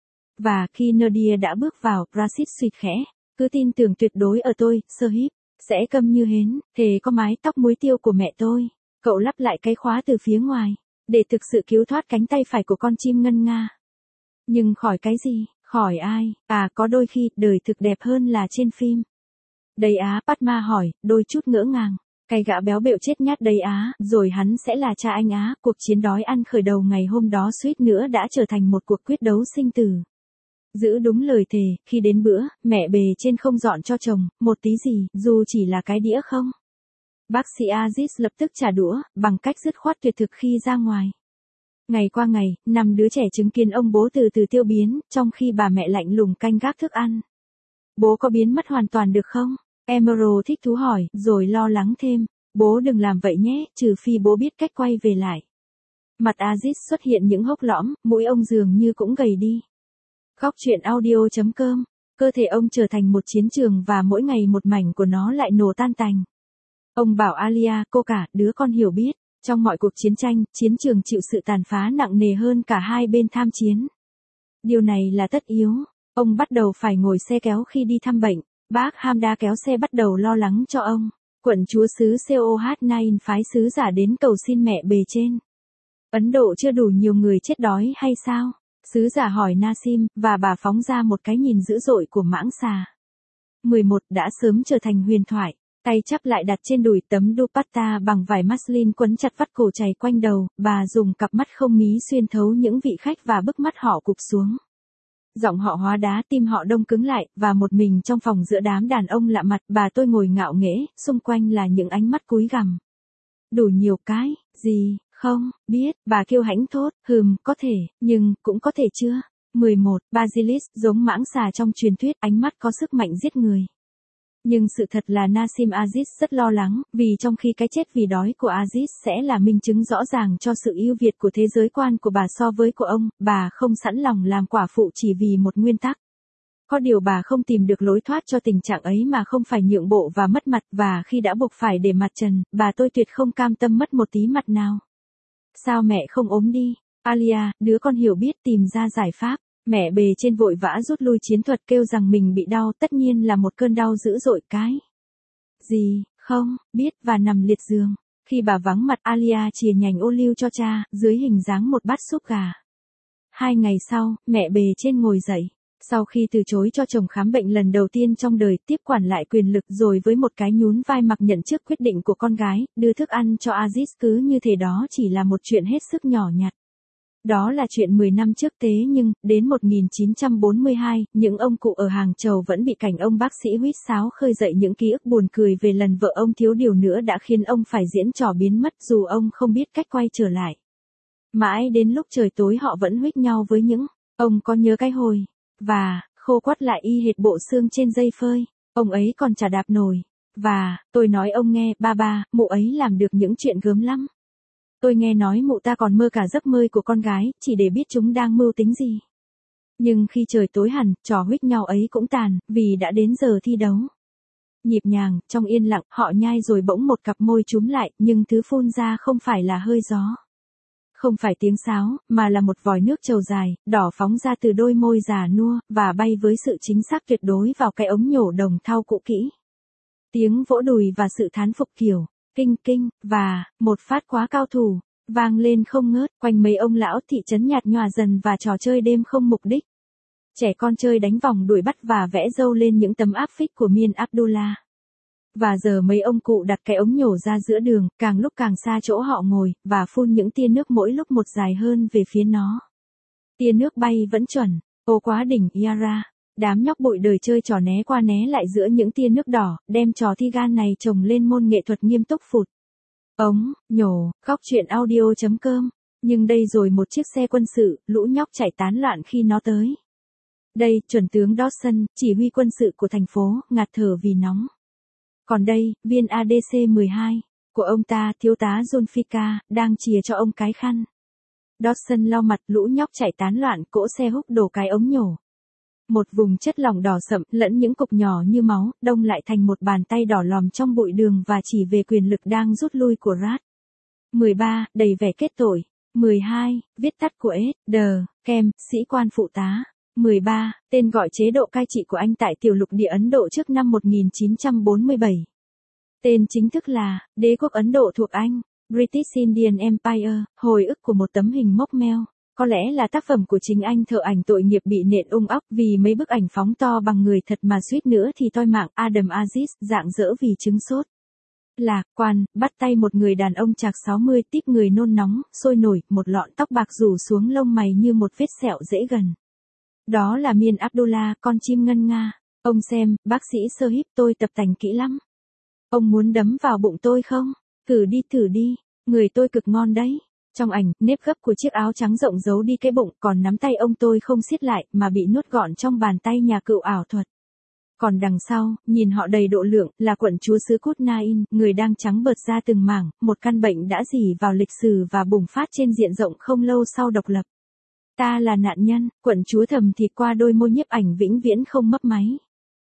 Và khi Nadia đã bước vào, Rashid suýt khẽ. Cứ tin tưởng tuyệt đối ở tôi, Sahib. Sẽ câm như hến, thề có mái tóc muối tiêu của mẹ tôi. Cậu lắp lại cái khóa từ phía ngoài. Để thực sự cứu thoát cánh tay phải của con chim ngân nga. Nhưng khỏi cái gì, khỏi ai, có đôi khi, đời thực đẹp hơn là trên phim. Đây á, Padma hỏi, đôi chút ngỡ ngàng. Cái gã béo bẹo chết nhát đây á, rồi hắn sẽ là cha anh á. Cuộc chiến đói ăn khởi đầu ngày hôm đó suýt nữa đã trở thành một cuộc quyết đấu sinh tử. Giữ đúng lời thề, khi đến bữa, mẹ bề trên không dọn cho chồng, một tí gì, dù chỉ là cái đĩa không. Bác sĩ Aziz lập tức trả đũa, bằng cách dứt khoát tuyệt thực khi ra ngoài. Ngày qua ngày, 5 đứa trẻ chứng kiến ông bố từ từ tiêu biến, trong khi bà mẹ lạnh lùng canh gác thức ăn. Bố có biến mất hoàn toàn được không? Emerald thích thú hỏi, rồi lo lắng thêm. Bố đừng làm vậy nhé, trừ phi bố biết cách quay về lại. Mặt Aziz xuất hiện những hốc lõm, mũi ông dường như cũng gầy đi. Khóc chuyện audio.com. Cơ thể ông trở thành một chiến trường và mỗi ngày một mảnh của nó lại nổ tan tành. Ông bảo Alia, cô cả, đứa con hiểu biết. Trong mọi cuộc chiến tranh, chiến trường chịu sự tàn phá nặng nề hơn cả hai bên tham chiến. Điều này là tất yếu. Ông bắt đầu phải ngồi xe kéo khi đi thăm bệnh. Bác Hamda kéo xe bắt đầu lo lắng cho ông. Quận chúa xứ Coh9 phái sứ giả đến cầu xin mẹ bề trên. Ấn Độ chưa đủ nhiều người chết đói hay sao? Sứ giả hỏi Nasim, và bà phóng ra một cái nhìn dữ dội của mãng xà. 11 đã sớm trở thành huyền thoại. Tay chắp lại đặt trên đùi tấm dupatta bằng vải muslin quấn chặt vắt cổ chày quanh đầu, bà dùng cặp mắt không mí xuyên thấu những vị khách và bức mắt họ cụp xuống. Giọng họ hóa đá, tim họ đông cứng lại, và một mình trong phòng giữa đám đàn ông lạ mặt, bà tôi ngồi ngạo nghễ, xung quanh là những ánh mắt cúi gằm. Đủ nhiều cái, gì, không, biết, bà kiêu hãnh thốt, có thể, nhưng, cũng có thể chưa. 11, Basilis, giống mãng xà trong truyền thuyết, ánh mắt có sức mạnh giết người. Nhưng sự thật là Nasim Aziz rất lo lắng, vì trong khi cái chết vì đói của Aziz sẽ là minh chứng rõ ràng cho sự ưu việt của thế giới quan của bà so với của ông, bà không sẵn lòng làm quả phụ chỉ vì một nguyên tắc. Có điều bà không tìm được lối thoát cho tình trạng ấy mà không phải nhượng bộ và mất mặt, và khi đã buộc phải để mặt trần, bà tôi tuyệt không cam tâm mất một tí mặt nào. Sao mẹ không ốm đi? Alia, đứa con hiểu biết tìm ra giải pháp. Mẹ bề trên vội vã rút lui chiến thuật kêu rằng mình bị đau, tất nhiên là một cơn đau dữ dội cái. Gì, không, biết, và nằm liệt giường. Khi bà vắng mặt, Alia chìa nhành ô liu cho cha, dưới hình dáng một bát súp gà. 2 ngày sau, mẹ bề trên ngồi dậy. Sau khi từ chối cho chồng khám bệnh lần đầu tiên trong đời, tiếp quản lại quyền lực rồi với một cái nhún vai mặc nhận trước quyết định của con gái, đưa thức ăn cho Aziz cứ như thể đó chỉ là một chuyện hết sức nhỏ nhặt. Đó là chuyện 10 năm trước thế nhưng, đến 1942, những ông cụ ở Hàng Chầu vẫn bị cảnh ông bác sĩ huýt sáo khơi dậy những ký ức buồn cười về lần vợ ông thiếu điều nữa đã khiến ông phải diễn trò biến mất dù ông không biết cách quay trở lại. Mãi đến lúc trời tối họ vẫn huýt nhau với những, ông có nhớ cái hồi, và, khô quắt lại y hệt bộ xương trên dây phơi, ông ấy còn chả đạp nổi, và, tôi nói ông nghe, ba, mụ ấy làm được những chuyện gớm lắm. Tôi nghe nói mụ ta còn mơ cả giấc mơ của con gái, chỉ để biết chúng đang mưu tính gì. Nhưng khi trời tối hẳn, trò huýt nhau ấy cũng tàn, vì đã đến giờ thi đấu. Nhịp nhàng, trong yên lặng, họ nhai rồi bỗng một cặp môi chúm lại, nhưng thứ phun ra không phải là hơi gió. Không phải tiếng sáo, mà là một vòi nước trầu dài, đỏ phóng ra từ đôi môi già nua, và bay với sự chính xác tuyệt đối vào cái ống nhổ đồng thau cũ kỹ. Tiếng vỗ đùi và sự thán phục kiểu, kinh, và, một phát quá cao thủ, vang lên không ngớt, quanh mấy ông lão thị trấn nhạt nhòa dần và trò chơi đêm không mục đích. Trẻ con chơi đánh vòng đuổi bắt và vẽ dâu lên những tấm áp phích của Miên Abdullah. Và giờ mấy ông cụ đặt cái ống nhổ ra giữa đường, càng lúc càng xa chỗ họ ngồi, và phun những tia nước mỗi lúc một dài hơn về phía nó. Tia nước bay vẫn chuẩn, ô quá đỉnh Yara. Đám nhóc bụi đời chơi trò né qua né lại giữa những tia nước đỏ, đem trò thi gan này trồng lên môn nghệ thuật nghiêm túc phụt. Ống, nhổ, khóc chuyện audio.com Nhưng đây rồi một chiếc xe quân sự, lũ nhóc chạy tán loạn khi nó tới. Đây, chuẩn tướng Dawson, chỉ huy quân sự của thành phố, ngạt thở vì nóng. Còn đây, viên ADC-12 của ông ta, thiếu tá Zulfikar, đang chìa cho ông cái khăn. Dawson lau mặt, lũ nhóc chạy tán loạn, cỗ xe húc đổ cái ống nhổ. Một vùng chất lỏng đỏ sậm lẫn những cục nhỏ như máu, đông lại thành một bàn tay đỏ lòm trong bụi đường và chỉ về quyền lực đang rút lui của Rat. 13. Đầy vẻ kết tội. 12. Viết tắt của S. D. Kem, sĩ quan phụ tá. 13. Tên gọi chế độ cai trị của anh tại tiểu lục địa Ấn Độ trước năm 1947. Tên chính thức là Đế quốc Ấn Độ thuộc Anh, British Indian Empire, hồi ức của một tấm hình mốc meo. Có lẽ là tác phẩm của chính anh thợ ảnh tội nghiệp bị nện ung óc vì mấy bức ảnh phóng to bằng người thật mà suýt nữa thì toi mạng. Adam Aziz, rạng rỡ vì chứng sốt. Lạc quan, bắt tay một người đàn ông chạc 60, típ người nôn nóng, sôi nổi, một lọn tóc bạc rủ xuống lông mày như một vết sẹo dễ gần. Đó là Miên Abdullah, con chim ngân nga. Ông xem, bác sĩ Sohib, tôi tập tành kỹ lắm. Ông muốn đấm vào bụng tôi không? Thử đi, người tôi cực ngon đấy. Trong ảnh, nếp gấp của chiếc áo trắng rộng giấu đi cái bụng, còn nắm tay ông tôi không siết lại, mà bị nuốt gọn trong bàn tay nhà cựu ảo thuật. Còn đằng sau, nhìn họ đầy độ lượng, là quận chúa xứ Cút Nain, người đang trắng bợt ra từng mảng, một căn bệnh đã rỉ vào lịch sử và bùng phát trên diện rộng không lâu sau độc lập. Ta là nạn nhân, quận chúa thầm thì qua đôi môi nhiếp ảnh vĩnh viễn không mấp máy.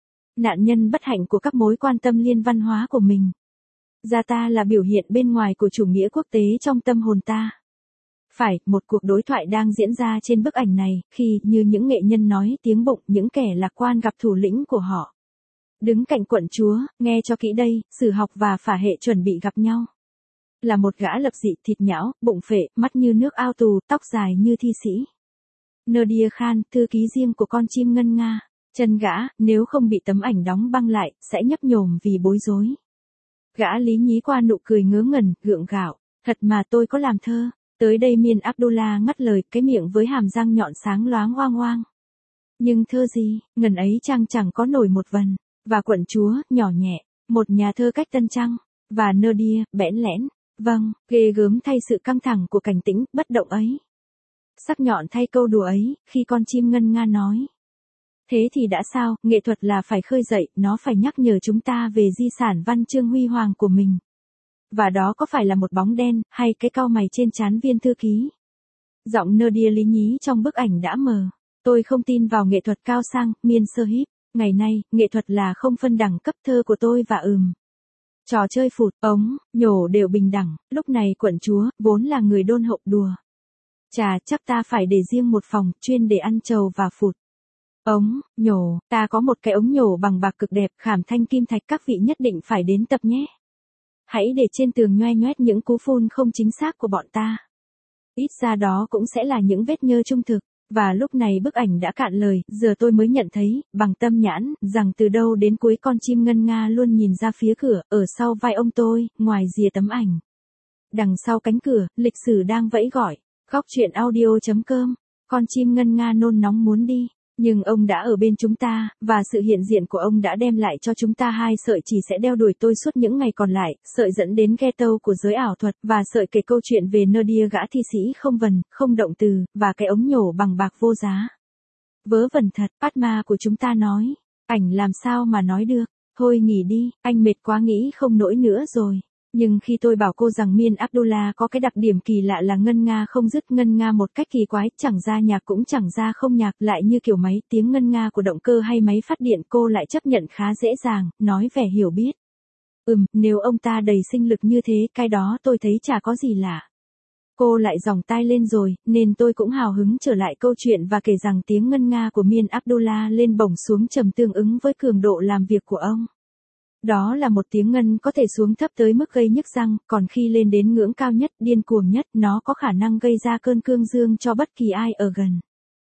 Nạn nhân bất hạnh của các mối quan tâm liên văn hóa của mình. Ra ta là biểu hiện bên ngoài của chủ nghĩa quốc tế trong tâm hồn ta. Phải, một cuộc đối thoại đang diễn ra trên bức ảnh này, khi, như những nghệ nhân nói tiếng bụng, những kẻ lạc quan gặp thủ lĩnh của họ. Đứng cạnh quận chúa, nghe cho kỹ đây, sử học và phả hệ chuẩn bị gặp nhau. Là một gã lập dị, thịt nhão, bụng phệ, mắt như nước ao tù, tóc dài như thi sĩ. Nadia Khan, thư ký riêng của con chim ngân nga. Chân gã, nếu không bị tấm ảnh đóng băng lại, sẽ nhấp nhổm vì bối rối. Gã lý nhí qua nụ cười ngớ ngẩn, gượng gạo. Thật mà tôi có làm thơ. Tới đây Miên Abdullah ngắt lời, cái miệng với hàm răng nhọn sáng loáng oang oang. Nhưng thơ gì, ngần ấy chăng chẳng có nổi một vần. Và quận chúa, nhỏ nhẹ, một nhà thơ cách tân trăng. Và Nadia, bẽn lẽn. Vâng, ghê gớm thay sự căng thẳng của cảnh tĩnh, bất động ấy. Sắc nhọn thay câu đùa ấy, khi con chim ngân nga nói. Thế thì đã sao, nghệ thuật là phải khơi dậy, nó phải nhắc nhở chúng ta về di sản văn chương huy hoàng của mình. Và đó có phải là một bóng đen, hay cái cau mày trên trán viên thư ký? Giọng Nadia lý nhí trong bức ảnh đã mờ. Tôi không tin vào nghệ thuật cao sang, Miên Sohib. Ngày nay, nghệ thuật là không phân đẳng cấp thơ của tôi và trò chơi phụt, ống, nhổ đều bình đẳng. Lúc này quận chúa, vốn là người đôn hậu đùa. Chà, chắc ta phải để riêng một phòng, chuyên để ăn trầu và phụt. Ống, nhổ, ta có một cái ống nhổ bằng bạc cực đẹp, khảm thanh kim thạch, các vị nhất định phải đến tập nhé. Hãy để trên tường nhoe nhoét những cú phun không chính xác của bọn ta. Ít ra đó cũng sẽ là những vết nhơ trung thực. Và lúc này bức ảnh đã cạn lời, giờ tôi mới nhận thấy, bằng tâm nhãn, rằng từ đâu đến cuối con chim ngân nga luôn nhìn ra phía cửa, ở sau vai ông tôi, ngoài rìa tấm ảnh. Đằng sau cánh cửa, lịch sử đang vẫy gọi. Góc truyện audio.com. Con chim ngân nga nôn nóng muốn đi. Nhưng ông đã ở bên chúng ta, và sự hiện diện của ông đã đem lại cho chúng ta hai sợi chỉ sẽ đeo đuổi tôi suốt những ngày còn lại, sợi dẫn đến ghetto của giới ảo thuật, và sợi kể câu chuyện về Nadia gã thi sĩ không vần, không động từ, và cái ống nhổ bằng bạc vô giá. Vớ vẩn thật, Padma của chúng ta nói. Ảnh làm sao mà nói được. Thôi nghỉ đi, anh mệt quá nghĩ không nổi nữa rồi. Nhưng khi tôi bảo cô rằng Miên Abdullah có cái đặc điểm kỳ lạ là ngân nga không dứt, ngân nga một cách kỳ quái, chẳng ra nhạc cũng chẳng ra không nhạc, lại như kiểu máy, tiếng ngân nga của động cơ hay máy phát điện, cô lại chấp nhận khá dễ dàng, nói vẻ hiểu biết. Nếu ông ta đầy sinh lực như thế, cái đó tôi thấy chả có gì lạ. Cô lại giòng tai lên rồi, nên tôi cũng hào hứng trở lại câu chuyện và kể rằng tiếng ngân nga của Miên Abdullah lên bổng xuống trầm tương ứng với cường độ làm việc của ông. Đó là một tiếng ngân có thể xuống thấp tới mức gây nhức răng, còn khi lên đến ngưỡng cao nhất, điên cuồng nhất, nó có khả năng gây ra cơn cương dương cho bất kỳ ai ở gần.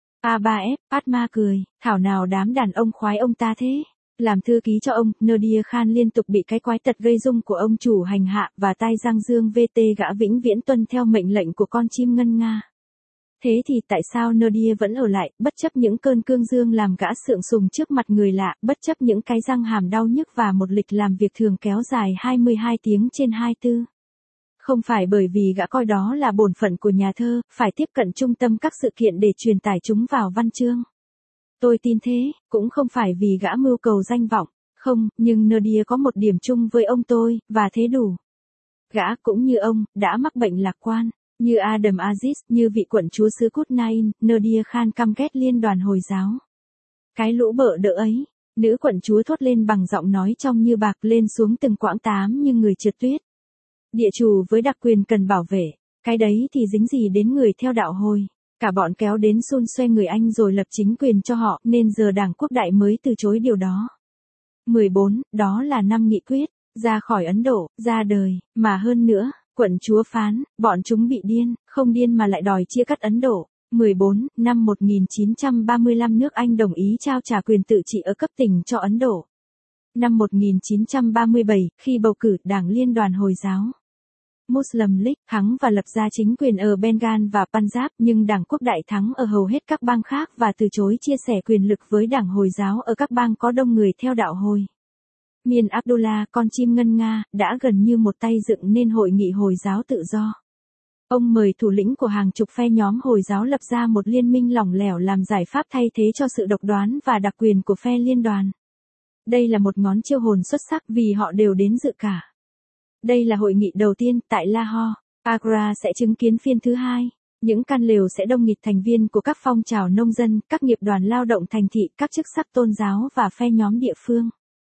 A3F, Padma cười, thảo nào đám đàn ông khoái ông ta thế. Làm thư ký cho ông, Nadia Khan liên tục bị cái quái tật gây rung của ông chủ hành hạ, và tai Giang Dương VT gã vĩnh viễn tuân theo mệnh lệnh của con chim ngân nga. Thế thì tại sao Nadia vẫn ở lại, bất chấp những cơn cương dương làm gã sượng sùng trước mặt người lạ, bất chấp những cái răng hàm đau nhức và một lịch làm việc thường kéo dài 22 tiếng trên 24? Không phải bởi vì gã coi đó là bổn phận của nhà thơ, phải tiếp cận trung tâm các sự kiện để truyền tải chúng vào văn chương. Tôi tin thế, cũng không phải vì gã mưu cầu danh vọng, không, nhưng Nadia có một điểm chung với ông tôi, và thế đủ. Gã cũng như ông, đã mắc bệnh lạc quan, như Adam Aziz, như vị quận chúa xứ Cút Nain, Nadia Khan căm ghét liên đoàn Hồi giáo. Cái lũ bợ đỡ ấy, nữ quận chúa thốt lên bằng giọng nói trong như bạc lên xuống từng quãng tám như người trượt tuyết. Địa chủ với đặc quyền cần bảo vệ, cái đấy thì dính gì đến người theo đạo Hồi. Cả bọn kéo đến xôn xoe người Anh rồi lập chính quyền cho họ, nên giờ Đảng Quốc đại mới từ chối điều đó. 14, đó là năm nghị quyết, ra khỏi Ấn Độ, ra đời, mà hơn nữa, quận chúa phán, bọn chúng bị điên, không điên mà lại đòi chia cắt Ấn Độ. 14, năm 1935 nước Anh đồng ý trao trả quyền tự trị ở cấp tỉnh cho Ấn Độ. Năm 1937, khi bầu cử Đảng Liên đoàn Hồi giáo Muslim League thắng và lập ra chính quyền ở Bengal và Punjab, nhưng Đảng Quốc đại thắng ở hầu hết các bang khác và từ chối chia sẻ quyền lực với Đảng Hồi giáo ở các bang có đông người theo đạo Hồi. Mian Abdullah, con chim ngân Nga, đã gần như một tay dựng nên Hội nghị Hồi giáo tự do. Ông mời thủ lĩnh của hàng chục phe nhóm Hồi giáo lập ra một liên minh lỏng lẻo làm giải pháp thay thế cho sự độc đoán và đặc quyền của phe liên đoàn. Đây là một ngón chiêu hồn xuất sắc vì họ đều đến dự cả. Đây là hội nghị đầu tiên tại Lahore. Agra sẽ chứng kiến phiên thứ hai. Những căn lều sẽ đông nghịt thành viên của các phong trào nông dân, các nghiệp đoàn lao động thành thị, các chức sắc tôn giáo và phe nhóm địa phương.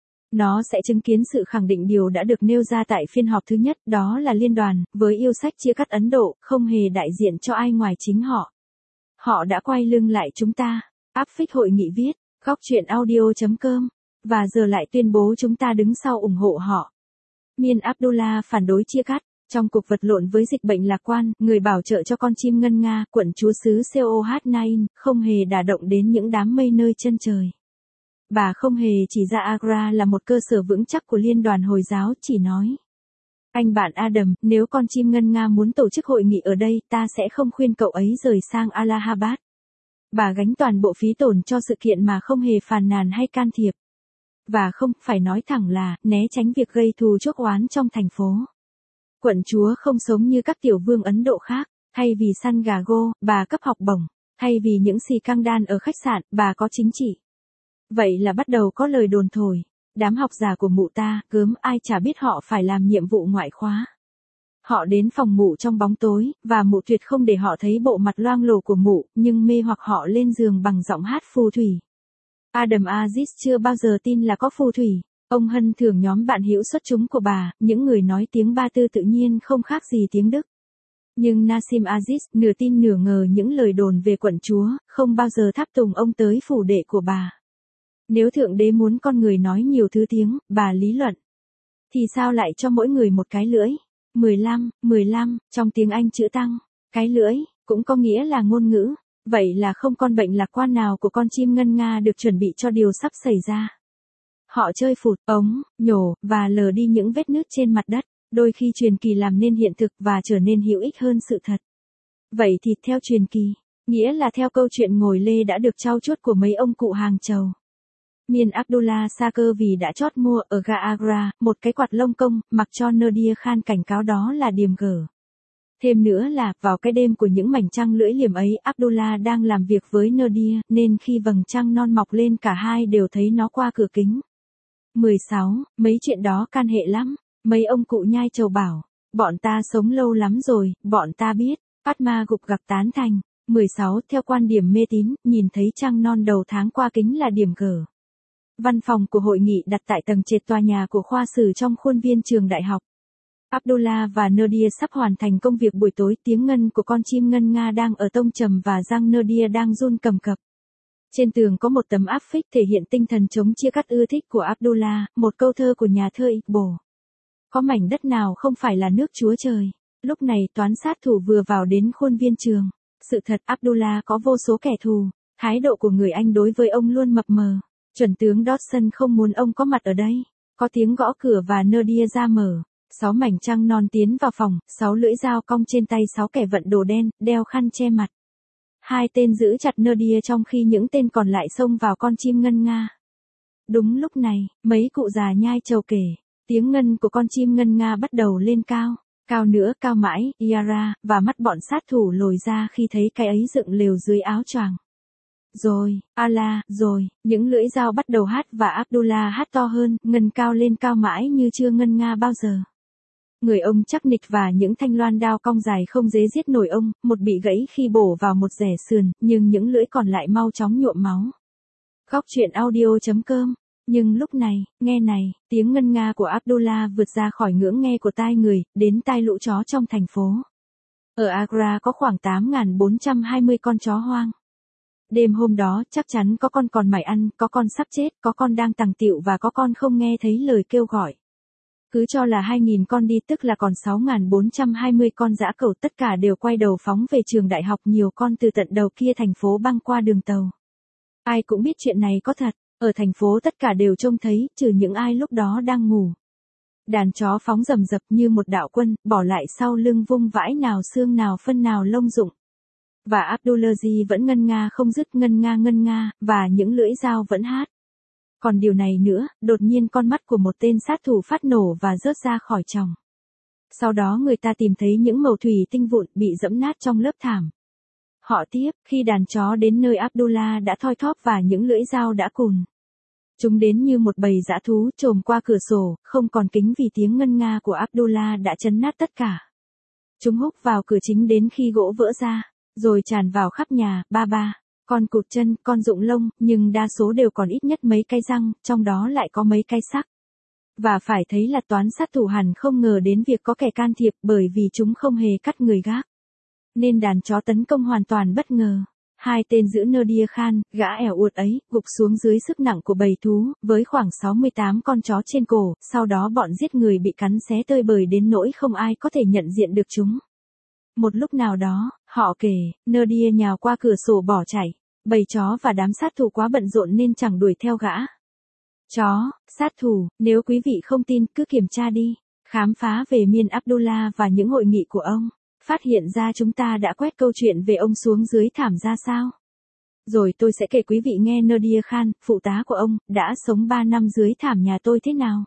Nó sẽ chứng kiến sự khẳng định điều đã được nêu ra tại phiên họp thứ nhất, đó là liên đoàn, với yêu sách chia cắt Ấn Độ, không hề đại diện cho ai ngoài chính họ. Họ đã quay lưng lại chúng ta. Áp phích hội nghị viết, góc truyện audio.com, và giờ lại tuyên bố chúng ta đứng sau ủng hộ họ. Mian Abdullah phản đối chia cắt. Trong cuộc vật lộn với dịch bệnh lạc quan, người bảo trợ cho con chim ngân Nga, quận chúa xứ Coh Nain, không hề đả động đến những đám mây nơi chân trời. Bà không hề chỉ ra Agra là một cơ sở vững chắc của liên đoàn Hồi giáo, chỉ nói. Anh bạn Adam, nếu con chim ngân Nga muốn tổ chức hội nghị ở đây, ta sẽ không khuyên cậu ấy rời sang Allahabad. Bà gánh toàn bộ phí tổn cho sự kiện mà không hề phàn nàn hay can thiệp. Và không, phải nói thẳng là, né tránh việc gây thù chuốc oán trong thành phố. Quận chúa không sống như các tiểu vương Ấn Độ khác, thay vì săn gà go, bà cấp học bổng, thay vì những xì căng đan ở khách sạn, bà có chính trị. Vậy là bắt đầu có lời đồn thổi, đám học giả của mụ ta, gớm ai chả biết họ phải làm nhiệm vụ ngoại khóa. Họ đến phòng mụ trong bóng tối, và mụ tuyệt không để họ thấy bộ mặt loang lổ của mụ, nhưng mê hoặc họ lên giường bằng giọng hát phù thủy. Adam Aziz chưa bao giờ tin là có phù thủy. Ông hân thưởng nhóm bạn hữu xuất chúng của bà, những người nói tiếng Ba Tư tự nhiên không khác gì tiếng Đức. Nhưng Nasim Aziz, nửa tin nửa ngờ những lời đồn về quận chúa, không bao giờ tháp tùng ông tới phủ đệ của bà. Nếu Thượng Đế muốn con người nói nhiều thứ tiếng, bà lý luận, thì sao lại cho mỗi người một cái lưỡi? 15, trong tiếng Anh chữ tăng, cái lưỡi, cũng có nghĩa là ngôn ngữ. Vậy là không con bệnh lạc quan nào của con chim ngân Nga được chuẩn bị cho điều sắp xảy ra. Họ chơi phụt, ống, nhổ, và lờ đi những vết nứt trên mặt đất, đôi khi truyền kỳ làm nên hiện thực và trở nên hữu ích hơn sự thật. Vậy thì theo truyền kỳ, nghĩa là theo câu chuyện ngồi lê đã được trau chuốt của mấy ông cụ hàng chầu. Mian Abdullah xa cơ vì đã chót mua ở ga Agra, một cái quạt lông công, mặc cho Nadia Khan cảnh cáo đó là điềm gở. Thêm nữa là, vào cái đêm của những mảnh trăng lưỡi liềm ấy, Abdullah đang làm việc với Nadia, nên khi vầng trăng non mọc lên cả hai đều thấy nó qua cửa kính. 16, mấy chuyện đó can hệ lắm. Mấy ông cụ nhai trầu bảo, bọn ta sống lâu lắm rồi, bọn ta biết. Padma gục gặc tán thành. 16, theo quan điểm mê tín, nhìn thấy trăng non đầu tháng qua kính là điểm gở. Văn phòng của hội nghị đặt tại tầng trệt tòa nhà của khoa sử trong khuôn viên trường đại học. Abdullah và Nadia sắp hoàn thành công việc buổi tối, tiếng ngân của con chim ngân Nga đang ở tông trầm và răng Nadia đang run cầm cập. Trên tường có một tấm áp phích thể hiện tinh thần chống chia cắt ưa thích của Abdullah, một câu thơ của nhà thơ Iqbal. Có mảnh đất nào không phải là nước Chúa Trời. Lúc này toán sát thủ vừa vào đến khuôn viên trường. Sự thật Abdullah có vô số kẻ thù. Thái độ của người Anh đối với ông luôn mập mờ. Chuẩn tướng Dodson không muốn ông có mặt ở đây. Có tiếng gõ cửa và Nadia ra mở. 6 mảnh trăng non tiến vào phòng, 6 lưỡi dao cong trên tay 6 kẻ vận đồ đen, đeo khăn che mặt. 2 tên giữ chặt Nadia trong khi những tên còn lại xông vào con chim ngân Nga. Đúng lúc này, mấy cụ già nhai trầu kể, tiếng ngân của con chim ngân Nga bắt đầu lên cao. Cao nữa, cao mãi, Yara, và mắt bọn sát thủ lồi ra khi thấy cái ấy dựng lều dưới áo choàng. Rồi, Allah, rồi, những lưỡi dao bắt đầu hát và Abdullah hát to hơn, ngân cao lên cao mãi như chưa ngân nga bao giờ. Người ông chắc nịch và những thanh loan đao cong dài không dễ giết nổi ông, một bị gãy khi bổ vào một rẻ sườn, nhưng những lưỡi còn lại mau chóng nhuộm máu. Góc truyện audio.com. Nhưng lúc này, nghe này, tiếng ngân nga của Abdullah vượt ra khỏi ngưỡng nghe của tai người, đến tai lũ chó trong thành phố. Ở Agra có khoảng 8.420 con chó hoang. Đêm hôm đó chắc chắn có con còn mải ăn, có con sắp chết, có con đang tằng tịu và có con không nghe thấy lời kêu gọi. Cứ cho là 2.000 con đi tức là còn 6.420 con dã cẩu, tất cả đều quay đầu phóng về trường đại học, nhiều con từ tận đầu kia thành phố băng qua đường tàu. Ai cũng biết chuyện này có thật, ở thành phố tất cả đều trông thấy, trừ những ai lúc đó đang ngủ. Đàn chó phóng rầm rập như một đạo quân, bỏ lại sau lưng vung vãi nào xương nào phân nào lông rụng. Và Abdullahi vẫn ngân nga không dứt, ngân nga, và những lưỡi dao vẫn hát. Còn điều này nữa, đột nhiên con mắt của một tên sát thủ phát nổ và rớt ra khỏi tròng. Sau đó người ta tìm thấy những mẩu thủy tinh vụn bị dẫm nát trong lớp thảm. Họ tiếp, khi đàn chó đến nơi Abdullah đã thoi thóp và những lưỡi dao đã cùn. Chúng đến như một bầy dã thú trồm qua cửa sổ, không còn kính vì tiếng ngân nga của Abdullah đã chấn nát tất cả. Chúng húc vào cửa chính đến khi gỗ vỡ ra, rồi tràn vào khắp nhà, con cụt chân, con rụng lông, nhưng đa số đều còn ít nhất mấy cái răng, trong đó lại có mấy cái sắc. Và phải thấy là toán sát thủ hẳn không ngờ đến việc có kẻ can thiệp, bởi vì chúng không hề cắt người gác. Nên đàn chó tấn công hoàn toàn bất ngờ. Hai tên giữ Nadir Khan, gã ẻo uột ấy, gục xuống dưới sức nặng của bầy thú, với khoảng 68 con chó trên cổ, sau đó bọn giết người bị cắn xé tơi bời đến nỗi không ai có thể nhận diện được chúng. Một lúc nào đó, họ kể, Nadir nhào qua cửa sổ bỏ chạy, bầy chó và đám sát thủ quá bận rộn nên chẳng đuổi theo gã. Chó, sát thủ, nếu quý vị không tin cứ kiểm tra đi, khám phá về Miên Abdullah và những hội nghị của ông. Phát hiện ra chúng ta đã quét câu chuyện về ông xuống dưới thảm ra sao. Rồi tôi sẽ kể quý vị nghe Nadir Khan, phụ tá của ông, đã sống 3 năm dưới thảm nhà tôi thế nào.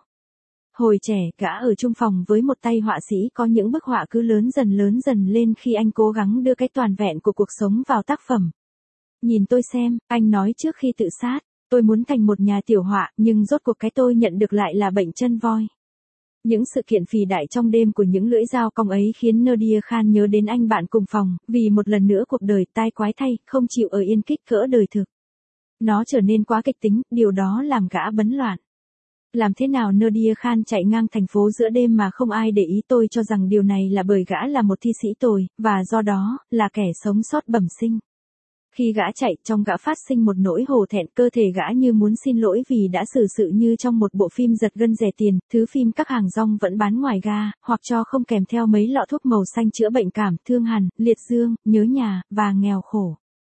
Hồi trẻ, gã ở chung phòng với một tay họa sĩ có những bức họa cứ lớn dần lên khi anh cố gắng đưa cái toàn vẹn của cuộc sống vào tác phẩm. Nhìn tôi xem, anh nói trước khi tự sát, tôi muốn thành một nhà tiểu họa, nhưng rốt cuộc cái tôi nhận được lại là bệnh chân voi. Những sự kiện phì đại trong đêm của những lưỡi dao cong ấy khiến Nadir Khan nhớ đến anh bạn cùng phòng, vì một lần nữa cuộc đời tai quái thay, không chịu ở yên kích cỡ đời thực. Nó trở nên quá kịch tính, điều đó làm gã bấn loạn. Làm thế nào Nadir Khan chạy ngang thành phố giữa đêm mà không ai để ý, tôi cho rằng điều này là bởi gã là một thi sĩ tồi, và do đó, là kẻ sống sót bẩm sinh. Khi gã chạy, trong gã phát sinh một nỗi hổ thẹn, cơ thể gã như muốn xin lỗi vì đã xử sự như trong một bộ phim giật gân rẻ tiền, thứ phim các hàng rong vẫn bán ngoài ga, hoặc cho không kèm theo mấy lọ thuốc màu xanh chữa bệnh cảm, thương hàn, liệt dương, nhớ nhà, và nghèo khổ.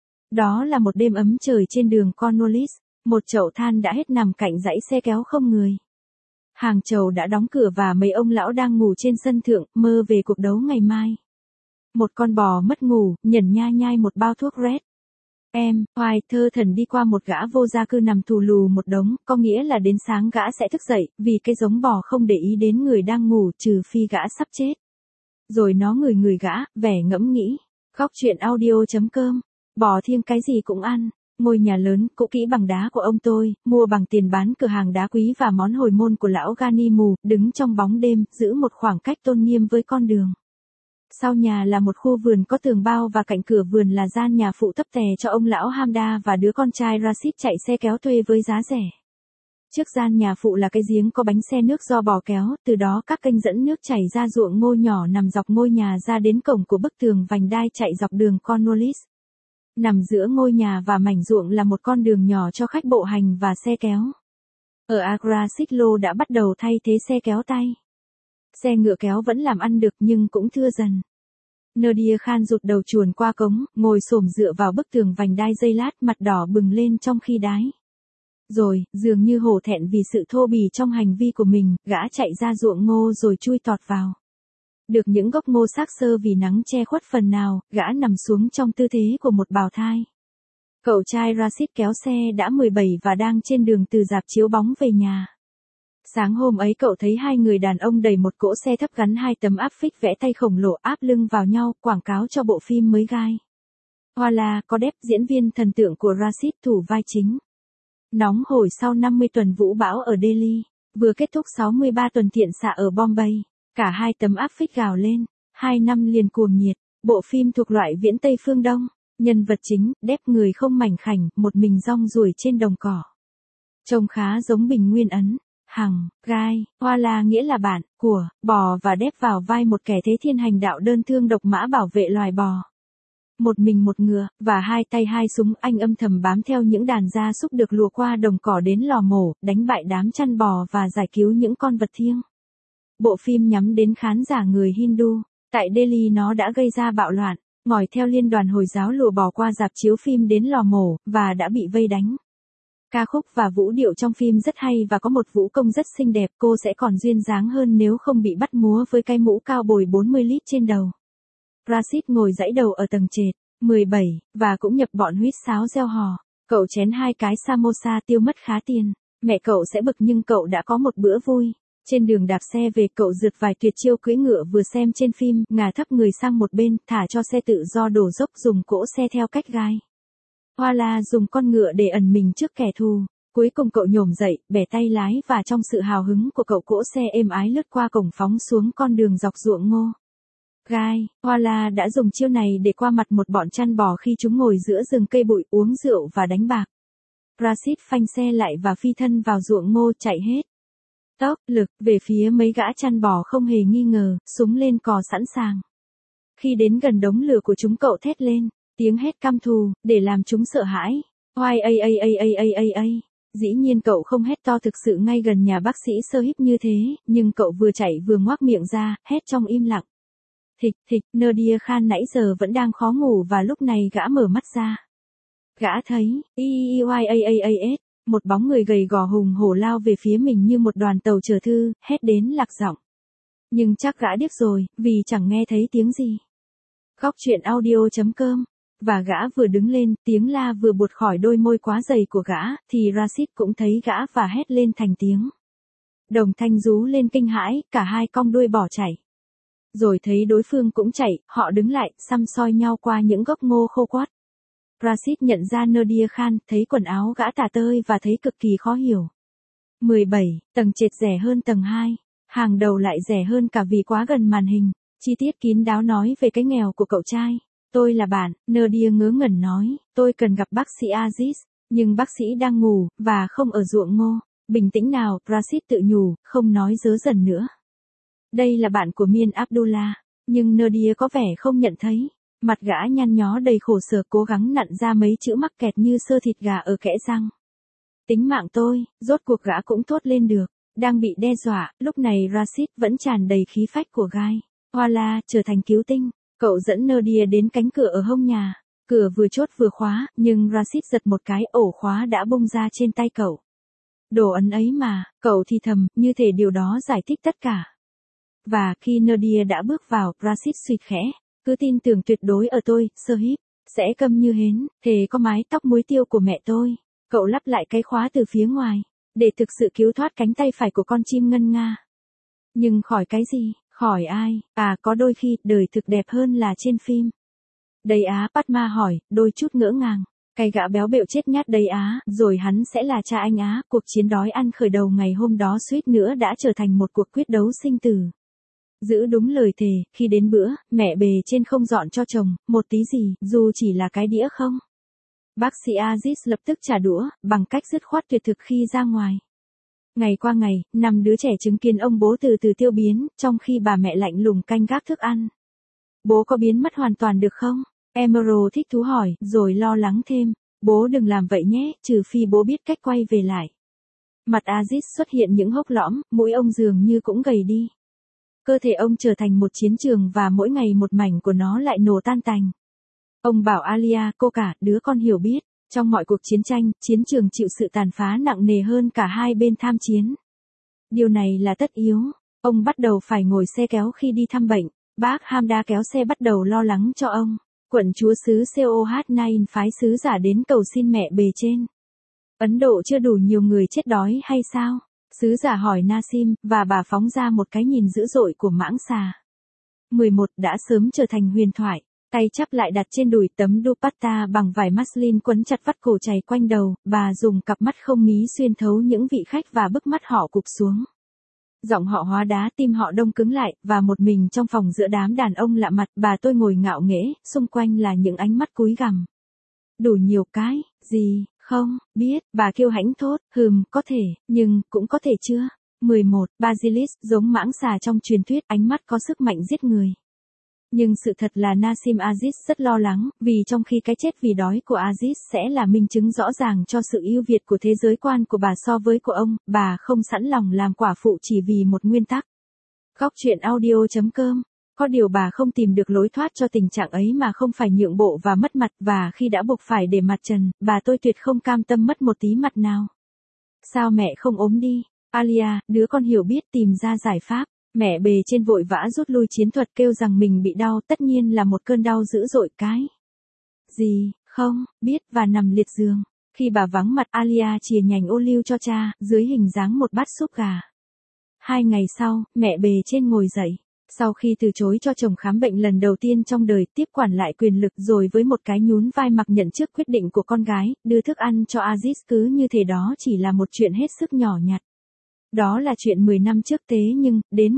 Đó là một đêm ấm trời trên đường Cornwallis, một chậu than đã hết nằm cạnh dãy xe kéo không người. Hàng chầu đã đóng cửa và mấy ông lão đang ngủ trên sân thượng, mơ về cuộc đấu ngày mai. Một con bò mất ngủ, nhẩn nha nhai một bao thuốc Red. Hoài thơ thần đi qua một gã vô gia cư nằm thù lù một đống, có nghĩa là đến sáng gã sẽ thức dậy, vì cái giống bò không để ý đến người đang ngủ trừ phi gã sắp chết. Rồi nó người gã, vẻ ngẫm nghĩ. Góc truyện audio.com. Bò thiêng cái gì cũng ăn. Ngôi nhà lớn, cũ kỹ bằng đá của ông tôi, mua bằng tiền bán cửa hàng đá quý và món hồi môn của lão Ghani mù, đứng trong bóng đêm, giữ một khoảng cách tôn nghiêm với con đường. Sau nhà là một khu vườn có tường bao và cạnh cửa vườn là gian nhà phụ thấp tè cho ông lão Hamda và đứa con trai Rashid chạy xe kéo thuê với giá rẻ. Trước gian nhà phụ là cái giếng có bánh xe nước do bò kéo, từ đó các kênh dẫn nước chảy ra ruộng ngô nhỏ nằm dọc ngôi nhà ra đến cổng của bức tường vành đai chạy dọc đường Cornwallis. Nằm giữa ngôi nhà và mảnh ruộng là một con đường nhỏ cho khách bộ hành và xe kéo. Ở Agra xích lô đã bắt đầu thay thế xe kéo tay. Xe ngựa kéo vẫn làm ăn được nhưng cũng thưa dần. Nadir Khan rụt đầu chuồn qua cống, ngồi xổm dựa vào bức tường vành đai giây lát, mặt đỏ bừng lên trong khi đái. Rồi, dường như hổ thẹn vì sự thô bỉ trong hành vi của mình, gã chạy ra ruộng ngô rồi chui tọt vào. Được những gốc ngô xác xơ vì nắng che khuất phần nào, gã nằm xuống trong tư thế của một bào thai. Cậu trai Rashid kéo xe đã 17 và đang trên đường từ rạp chiếu bóng về nhà. Sáng hôm ấy cậu thấy hai người đàn ông đẩy một cỗ xe thấp gắn hai tấm áp phích vẽ tay khổng lồ áp lưng vào nhau, quảng cáo cho bộ phim mới Guy. Voilà, có Depp diễn viên thần tượng của Rashid thủ vai chính. Nóng hổi sau 50 tuần vũ bão ở Delhi, vừa kết thúc 63 tuần thiện xạ ở Bombay, cả hai tấm áp phích gào lên, 2 năm liền cuồng nhiệt, bộ phim thuộc loại viễn Tây phương Đông, nhân vật chính, Depp người không mảnh khảnh, một mình rong ruổi trên đồng cỏ. Trông khá giống Bình Nguyên Ấn. Hằng, Guy, Voilà nghĩa là bạn, của, bò và Depp vào vai một kẻ thế thiên hành đạo đơn thương độc mã bảo vệ loài bò. Một mình một ngựa, và hai tay hai súng, anh âm thầm bám theo những đàn gia súc được lùa qua đồng cỏ đến lò mổ, đánh bại đám chăn bò và giải cứu những con vật thiêng. Bộ phim nhắm đến khán giả người Hindu. Tại Delhi nó đã gây ra bạo loạn, ngòi theo liên đoàn Hồi giáo lùa bò qua rạp chiếu phim đến lò mổ, và đã bị vây đánh. Ca khúc và vũ điệu trong phim rất hay và có một vũ công rất xinh đẹp, cô sẽ còn duyên dáng hơn nếu không bị bắt múa với cái mũ cao bồi 40 lít trên đầu. Rashid ngồi dãy đầu ở tầng trệt, 17, và cũng nhập bọn huýt sáo reo hò. Cậu chén 2 cái samosa tiêu mất khá tiền. Mẹ cậu sẽ bực nhưng cậu đã có một bữa vui. Trên đường đạp xe về cậu rượt vài tuyệt chiêu cưỡi ngựa vừa xem trên phim, ngả thấp người sang một bên, thả cho xe tự do đổ dốc dùng cỗ xe theo cách Guy. Voilà dùng con ngựa để ẩn mình trước kẻ thù. Cuối cùng cậu nhổm dậy, bẻ tay lái và trong sự hào hứng của cậu cỗ xe êm ái lướt qua cổng phóng xuống con đường dọc ruộng ngô. Guy, Voilà đã dùng chiêu này để qua mặt một bọn chăn bò khi chúng ngồi giữa rừng cây bụi uống rượu và đánh bạc. Rashid phanh xe lại và phi thân vào ruộng ngô chạy hết tốc lực về phía mấy gã chăn bò không hề nghi ngờ, súng lên cò sẵn sàng. Khi đến gần đống lửa của chúng cậu thét lên, tiếng hét căm thù, để làm chúng sợ hãi. Oai a a a a a a. Dĩ nhiên cậu không hét to thực sự ngay gần nhà bác sĩ sơ híp như thế, nhưng cậu vừa chạy vừa ngoác miệng ra, hét trong im lặng. Thịch thịch, Nadia Khan nãy giờ vẫn đang khó ngủ và lúc này gã mở mắt ra. Gã thấy, một bóng người gầy gò hùng hổ lao về phía mình như một đoàn tàu chở thư, hét đến lạc giọng. Nhưng chắc gã điếc rồi, vì chẳng nghe thấy tiếng gì. Góc truyện audio.com. Và gã vừa đứng lên, tiếng la vừa buột khỏi đôi môi quá dày của gã, thì Rashid cũng thấy gã và hét lên thành tiếng. Đồng thanh rú lên kinh hãi, cả hai cong đuôi bỏ chạy. Rồi thấy đối phương cũng chạy, họ đứng lại, săm soi nhau qua những gốc ngô khô quắt. Rashid nhận ra Nadia Khan, thấy quần áo gã tả tơi và thấy cực kỳ khó hiểu. 17, tầng trệt rẻ hơn tầng 2, hàng đầu lại rẻ hơn cả vì quá gần màn hình. Chi tiết kín đáo nói về cái nghèo của cậu trai. Tôi là bạn, Nadia ngớ ngẩn nói, tôi cần gặp bác sĩ Aziz, nhưng bác sĩ đang ngủ, và không ở ruộng ngô. Bình tĩnh nào, Rashid tự nhủ, không nói dớ dẩn nữa. Đây là bạn của Miên Abdullah, nhưng Nadia có vẻ không nhận thấy. Mặt gã nhăn nhó đầy khổ sở cố gắng nặn ra mấy chữ mắc kẹt như sơ thịt gà ở kẽ răng. Tính mạng tôi, rốt cuộc gã cũng thốt lên được, đang bị đe dọa, lúc này Rashid vẫn tràn đầy khí phách của Guy. Voilà, trở thành cứu tinh. Cậu dẫn Nadia đến cánh cửa ở hông nhà. Cửa vừa chốt vừa khóa, nhưng Rashid giật một cái, ổ khóa đã bung ra trên tay cậu. Đồ ấn ấy mà, cậu thì thầm, như thể điều đó giải thích tất cả. Và khi Nadia đã bước vào, Rashid suýt khẽ. Cứ tin tưởng tuyệt đối ở tôi, Sahib, sẽ câm như hến, thề có mái tóc muối tiêu của mẹ tôi. Cậu lắp lại cái khóa từ phía ngoài, để thực sự cứu thoát cánh tay phải của con chim ngân nga. Nhưng khỏi cái gì, khỏi ai, có đôi khi, đời thực đẹp hơn là trên phim. Đầy Á, Padma hỏi, đôi chút ngỡ ngàng. Cái gã béo bệu chết nhát đầy Á, rồi hắn sẽ là cha anh Á. Cuộc chiến đói ăn khởi đầu ngày hôm đó suýt nữa đã trở thành một cuộc quyết đấu sinh tử. Giữ đúng lời thề, khi đến bữa, mẹ bề trên không dọn cho chồng, một tí gì, dù chỉ là cái đĩa không. Bác sĩ Aziz lập tức trả đũa, bằng cách dứt khoát tuyệt thực khi ra ngoài. Ngày qua ngày, 5 đứa trẻ chứng kiến ông bố từ từ tiêu biến, trong khi bà mẹ lạnh lùng canh gác thức ăn. Bố có biến mất hoàn toàn được không? Emerald thích thú hỏi, rồi lo lắng thêm. Bố đừng làm vậy nhé, trừ phi bố biết cách quay về lại. Mặt Aziz xuất hiện những hốc lõm, mũi ông dường như cũng gầy đi. Cơ thể ông trở thành một chiến trường và mỗi ngày một mảnh của nó lại nổ tan tành. Ông bảo Alia, cô cả, đứa con hiểu biết, trong mọi cuộc chiến tranh, chiến trường chịu sự tàn phá nặng nề hơn cả hai bên tham chiến. Điều này là tất yếu. Ông bắt đầu phải ngồi xe kéo khi đi thăm bệnh. Bác Hamda kéo xe bắt đầu lo lắng cho ông. Quận chúa xứ Coh9 phái sứ giả đến cầu xin mẹ bề trên. Ấn Độ chưa đủ nhiều người chết đói hay sao? Sứ giả hỏi Nasim, và bà phóng ra một cái nhìn dữ dội của mãng xà. 11 đã sớm trở thành huyền thoại. Tay chắp lại đặt trên đùi tấm dupatta bằng vải muslin quấn chặt vắt cổ chày quanh đầu, bà dùng cặp mắt không mí xuyên thấu những vị khách và bức mắt họ cụp xuống. Giọng họ hóa đá, tim họ đông cứng lại, và một mình trong phòng giữa đám đàn ông lạ mặt, bà tôi ngồi ngạo nghễ, xung quanh là những ánh mắt cúi gằm. Đủ nhiều cái, gì, không, biết, bà kiêu hãnh thốt, có thể, nhưng, cũng có thể chưa. 11. Basilisk giống mãng xà trong truyền thuyết, ánh mắt có sức mạnh giết người. Nhưng sự thật là Nasim Aziz rất lo lắng, vì trong khi cái chết vì đói của Aziz sẽ là minh chứng rõ ràng cho sự ưu việt của thế giới quan của bà so với của ông, bà không sẵn lòng làm quả phụ chỉ vì một nguyên tắc. Góc truyện audio.com. Có điều bà không tìm được lối thoát cho tình trạng ấy mà không phải nhượng bộ và mất mặt, và khi đã buộc phải để mặt trần, bà tôi tuyệt không cam tâm mất một tí mặt nào. Sao mẹ không ốm đi? Alia, đứa con hiểu biết tìm ra giải pháp. Mẹ bề trên vội vã rút lui chiến thuật kêu rằng mình bị đau, tất nhiên là một cơn đau dữ dội cái. Gì, không, biết, và nằm liệt giường. Khi bà vắng mặt, Alia chìa nhành ô liu cho cha, dưới hình dáng một bát súp gà. 2 ngày sau, mẹ bề trên ngồi dậy. Sau khi từ chối cho chồng khám bệnh lần đầu tiên trong đời, tiếp quản lại quyền lực rồi với một cái nhún vai mặc nhận trước quyết định của con gái, đưa thức ăn cho Aziz cứ như thể đó chỉ là một chuyện hết sức nhỏ nhặt. Đó là chuyện 10 năm trước thế nhưng, đến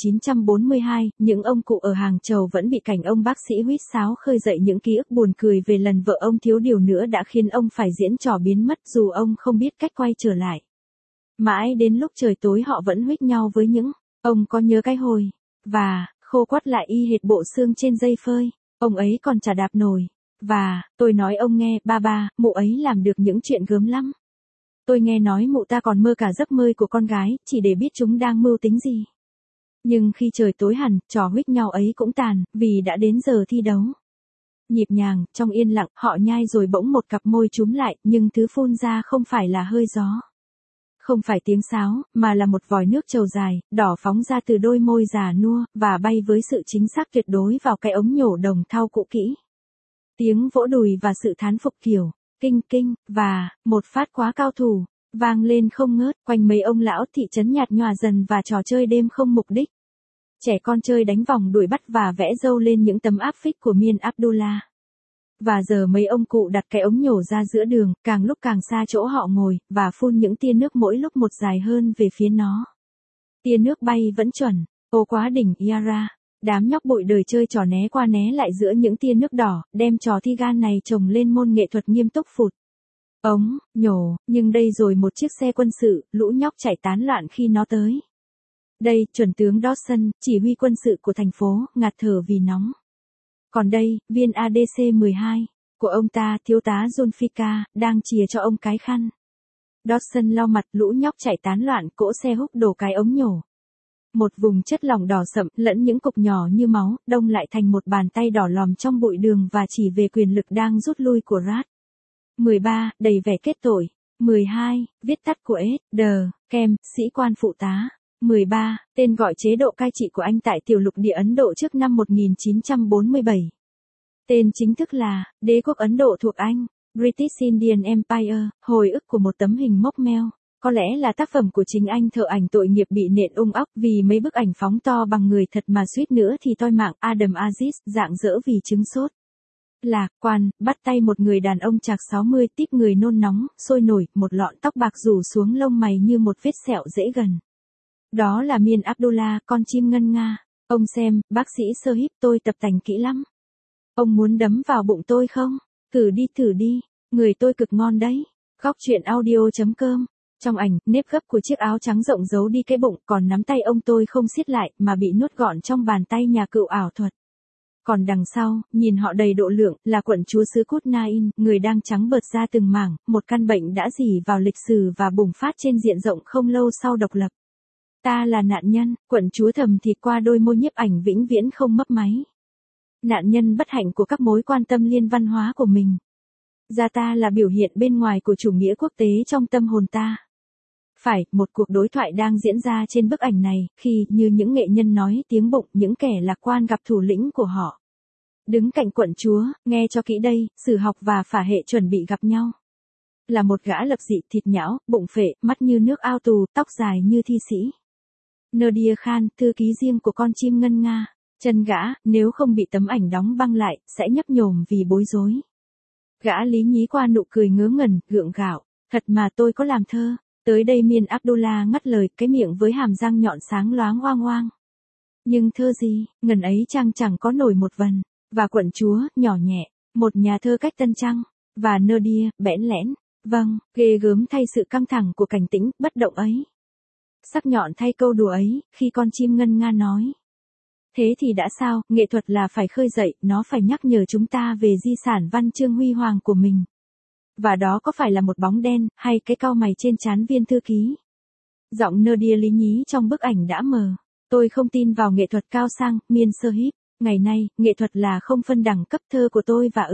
1942, những ông cụ ở Hàng Chầu vẫn bị cảnh ông bác sĩ huýt sáo khơi dậy những ký ức buồn cười về lần vợ ông thiếu điều nữa đã khiến ông phải diễn trò biến mất dù ông không biết cách quay trở lại. Mãi đến lúc trời tối họ vẫn huýt nhau với những, ông có nhớ cái hồi, và, khô quắt lại y hệt bộ xương trên dây phơi, ông ấy còn chả đạp nổi, và, tôi nói ông nghe, ba, mụ ấy làm được những chuyện gớm lắm. Tôi nghe nói mụ ta còn mơ cả giấc mơ của con gái, chỉ để biết chúng đang mưu tính gì. Nhưng khi trời tối hẳn, trò huýt nhau ấy cũng tàn, vì đã đến giờ thi đấu. Nhịp nhàng, trong yên lặng, họ nhai rồi bỗng một cặp môi chúm lại, nhưng thứ phun ra không phải là hơi gió. Không phải tiếng sáo, mà là một vòi nước trầu dài, đỏ phóng ra từ đôi môi già nua, và bay với sự chính xác tuyệt đối vào cái ống nhổ đồng thau cũ kỹ. Tiếng vỗ đùi và sự thán phục kiểu, kinh, và, một phát quá cao thủ, vang lên không ngớt, quanh mấy ông lão thị trấn nhạt nhòa dần và trò chơi đêm không mục đích. Trẻ con chơi đánh vòng đuổi bắt và vẽ dâu lên những tấm áp phích của Miên Abdullah. Và giờ mấy ông cụ đặt cái ống nhổ ra giữa đường, càng lúc càng xa chỗ họ ngồi, và phun những tia nước mỗi lúc một dài hơn về phía nó. Tia nước bay vẫn chuẩn, ô quá đỉnh Yara. Đám nhóc bụi đời chơi trò né qua né lại giữa những tia nước đỏ, đem trò thi gan này trồng lên môn nghệ thuật nghiêm túc phụt. Ống, nhổ, nhưng đây rồi một chiếc xe quân sự, lũ nhóc chạy tán loạn khi nó tới. Đây, chuẩn tướng Dawson, chỉ huy quân sự của thành phố, ngạt thở vì nóng. Còn đây, viên ADC-12, của ông ta, thiếu tá Zulfikar, đang chìa cho ông cái khăn. Dawson lau mặt, lũ nhóc chạy tán loạn, cỗ xe húc đổ cái ống nhổ. Một vùng chất lỏng đỏ sậm, lẫn những cục nhỏ như máu, đông lại thành một bàn tay đỏ lòm trong bụi đường và chỉ về quyền lực đang rút lui của Rat. 13, đầy vẻ kết tội. 12, viết tắt của S.D. Kem, sĩ quan phụ tá. 13, tên gọi chế độ cai trị của anh tại tiểu lục địa Ấn Độ trước năm 1947. Tên chính thức là, Đế quốc Ấn Độ thuộc Anh, British Indian Empire, hồi ức của một tấm hình mốc meo. Có lẽ là tác phẩm của chính anh thợ ảnh tội nghiệp bị nện ung óc vì mấy bức ảnh phóng to bằng người thật mà suýt nữa thì toi mạng. Adam Aziz, rạng rỡ vì chứng sốt. Lạc quan, bắt tay một người đàn ông chạc 60, típ người nôn nóng, sôi nổi, một lọn tóc bạc rủ xuống lông mày như một vết sẹo dễ gần. Đó là Miên Abdullah, con chim ngân nga. Ông xem, bác sĩ Sahib, tôi tập tành kỹ lắm. Ông muốn đấm vào bụng tôi không? Thử đi, người tôi cực ngon đấy. Góc truyện audio.com. Trong ảnh, nếp gấp của chiếc áo trắng rộng giấu đi cái bụng, còn nắm tay ông tôi không siết lại, mà bị nuốt gọn trong bàn tay nhà cựu ảo thuật. Còn đằng sau, nhìn họ đầy độ lượng, là quận chúa xứ Cút Nain, người đang trắng bợt ra từng mảng, một căn bệnh đã rỉ vào lịch sử và bùng phát trên diện rộng không lâu sau độc lập. Ta là nạn nhân, quận chúa thầm thì qua đôi môi nhiếp ảnh vĩnh viễn không mấp máy. Nạn nhân bất hạnh của các mối quan tâm liên văn hóa của mình. Gia ta là biểu hiện bên ngoài của chủ nghĩa quốc tế trong tâm hồn ta. Phải, một cuộc đối thoại đang diễn ra trên bức ảnh này, khi, như những nghệ nhân nói tiếng bụng, những kẻ lạc quan gặp thủ lĩnh của họ. Đứng cạnh quận chúa, nghe cho kỹ đây, sử học và phả hệ chuẩn bị gặp nhau. Là một gã lập dị thịt nhão, bụng phệ, mắt như nước ao tù, tóc dài như thi sĩ. Nadia Khan, thư ký riêng của con chim ngân nga. Chân gã, nếu không bị tấm ảnh đóng băng lại, sẽ nhấp nhổm vì bối rối. Gã lý nhí qua nụ cười ngớ ngẩn, gượng gạo. Thật mà tôi có làm thơ. Tới đây Miên Abdullah ngắt lời, cái miệng với hàm răng nhọn sáng loáng oang oang. Nhưng thơ gì, ngần ấy chăng chẳng có nổi một vần. Và quận chúa, nhỏ nhẹ, một nhà thơ cách tân trăng. Và Nadia, bẽn lẽn. Vâng, ghê gớm thay sự căng thẳng của cảnh tĩnh, bất động ấy. Sắc nhọn thay câu đùa ấy, khi con chim ngân nga nói. Thế thì đã sao, nghệ thuật là phải khơi dậy, nó phải nhắc nhở chúng ta về di sản văn chương huy hoàng của mình. Và đó có phải là một bóng đen, hay cái cau mày trên trán viên thư ký? Giọng Nadia lý nhí trong bức ảnh đã mờ. Tôi không tin vào nghệ thuật cao sang, Miên Sahib. Ngày nay, nghệ thuật là không phân đẳng cấp thơ của tôi và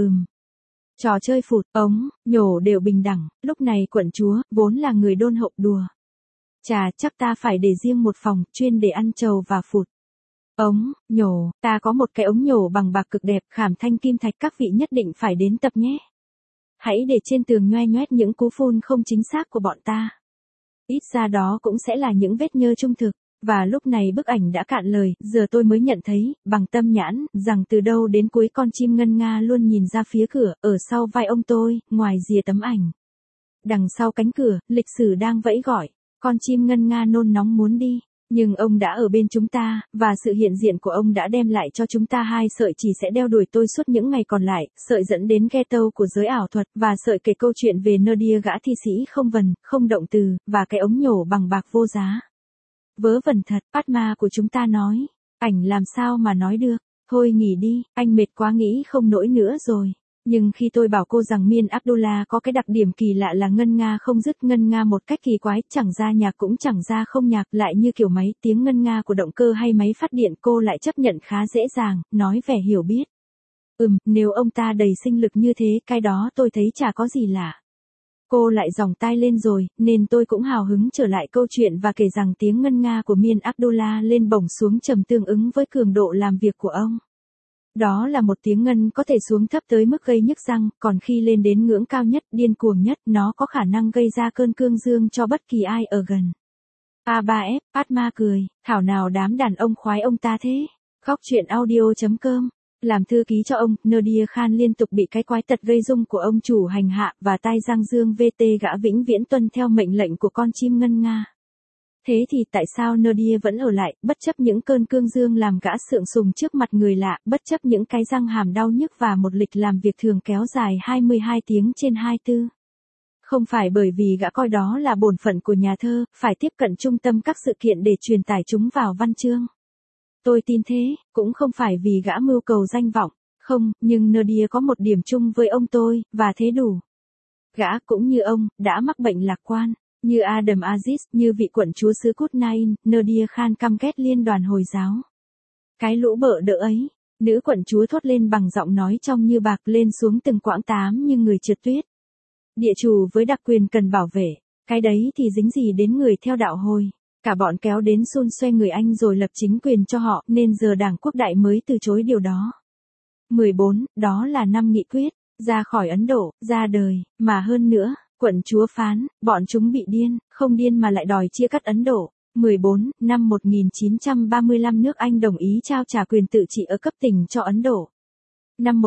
trò chơi phụt, ống, nhổ đều bình đẳng. Lúc này quận chúa, vốn là người đôn hậu đùa. Chà, chắc ta phải để riêng một phòng, chuyên để ăn trầu và phụt. Ống, nhổ, ta có một cái ống nhổ bằng bạc cực đẹp, khảm thanh kim thạch, các vị nhất định phải đến tập nhé. Hãy để trên tường nhoe nhoét những cú phun không chính xác của bọn ta. Ít ra đó cũng sẽ là những vết nhơ trung thực. Và lúc này bức ảnh đã cạn lời, giờ tôi mới nhận thấy, bằng tâm nhãn, rằng từ đâu đến cuối con chim ngân nga luôn nhìn ra phía cửa, ở sau vai ông tôi, ngoài rìa tấm ảnh. Đằng sau cánh cửa, lịch sử đang vẫy gọi, con chim ngân nga nôn nóng muốn đi. Nhưng ông đã ở bên chúng ta, và sự hiện diện của ông đã đem lại cho chúng ta hai sợi chỉ sẽ đeo đuổi tôi suốt những ngày còn lại, sợi dẫn đến ghetto của giới ảo thuật, và sợi kể câu chuyện về Nadia gã thi sĩ không vần, không động từ, và cái ống nhổ bằng bạc vô giá. Vớ vẩn thật, Padma của chúng ta nói. Ảnh làm sao mà nói được. Thôi nghỉ đi, anh mệt quá nghĩ không nổi nữa rồi. Nhưng khi tôi bảo cô rằng Miên Abdullah có cái đặc điểm kỳ lạ là ngân nga không dứt, ngân nga một cách kỳ quái, chẳng ra nhạc cũng chẳng ra không nhạc, lại như kiểu máy tiếng ngân nga của động cơ hay máy phát điện, cô lại chấp nhận khá dễ dàng, nói vẻ hiểu biết. Nếu ông ta đầy sinh lực như thế, cái đó tôi thấy chả có gì lạ. Cô lại giòng tai lên rồi, nên tôi cũng hào hứng trở lại câu chuyện và kể rằng tiếng ngân nga của Miên Abdullah lên bổng xuống trầm tương ứng với cường độ làm việc của ông. Đó là một tiếng ngân có thể xuống thấp tới mức gây nhức răng, còn khi lên đến ngưỡng cao nhất, điên cuồng nhất, nó có khả năng gây ra cơn cương dương cho bất kỳ ai ở gần. A3F, Padma cười, thảo nào đám đàn ông khoái ông ta thế. Góc truyện audio.com. Làm thư ký cho ông, Nadia Khan liên tục bị cái quái tật gây rung của ông chủ hành hạ, và tai Giang Dương VT gã vĩnh viễn tuân theo mệnh lệnh của con chim ngân nga. Thế thì tại sao Nadia vẫn ở lại, bất chấp những cơn cương dương làm gã sượng sùng trước mặt người lạ, bất chấp những cái răng hàm đau nhức và một lịch làm việc thường kéo dài 22 tiếng trên 24? Không phải bởi vì gã coi đó là bổn phận của nhà thơ, phải tiếp cận trung tâm các sự kiện để truyền tải chúng vào văn chương. Tôi tin thế, cũng không phải vì gã mưu cầu danh vọng, không, nhưng Nadia có một điểm chung với ông tôi, và thế đủ. Gã cũng như ông, đã mắc bệnh lạc quan, như Adam Aziz, như vị quận chúa xứ Kutnain, Nadia Khan căm ghét liên đoàn Hồi giáo. Cái lũ bợ đỡ ấy, nữ quận chúa thốt lên bằng giọng nói trong như bạc lên xuống từng quãng tám như người trượt tuyết. Địa chủ với đặc quyền cần bảo vệ, cái đấy thì dính gì đến người theo đạo Hồi. Cả bọn kéo đến xôn xoe người Anh rồi lập chính quyền cho họ, nên giờ Đảng Quốc đại mới từ chối điều đó. 14, đó là năm nghị quyết, ra khỏi Ấn Độ, ra đời, mà hơn nữa, quận chúa phán, bọn chúng bị điên, không điên mà lại đòi chia cắt Ấn Độ. 14, năm 1935 nước Anh đồng ý trao trả quyền tự trị ở cấp tỉnh cho Ấn Độ. Năm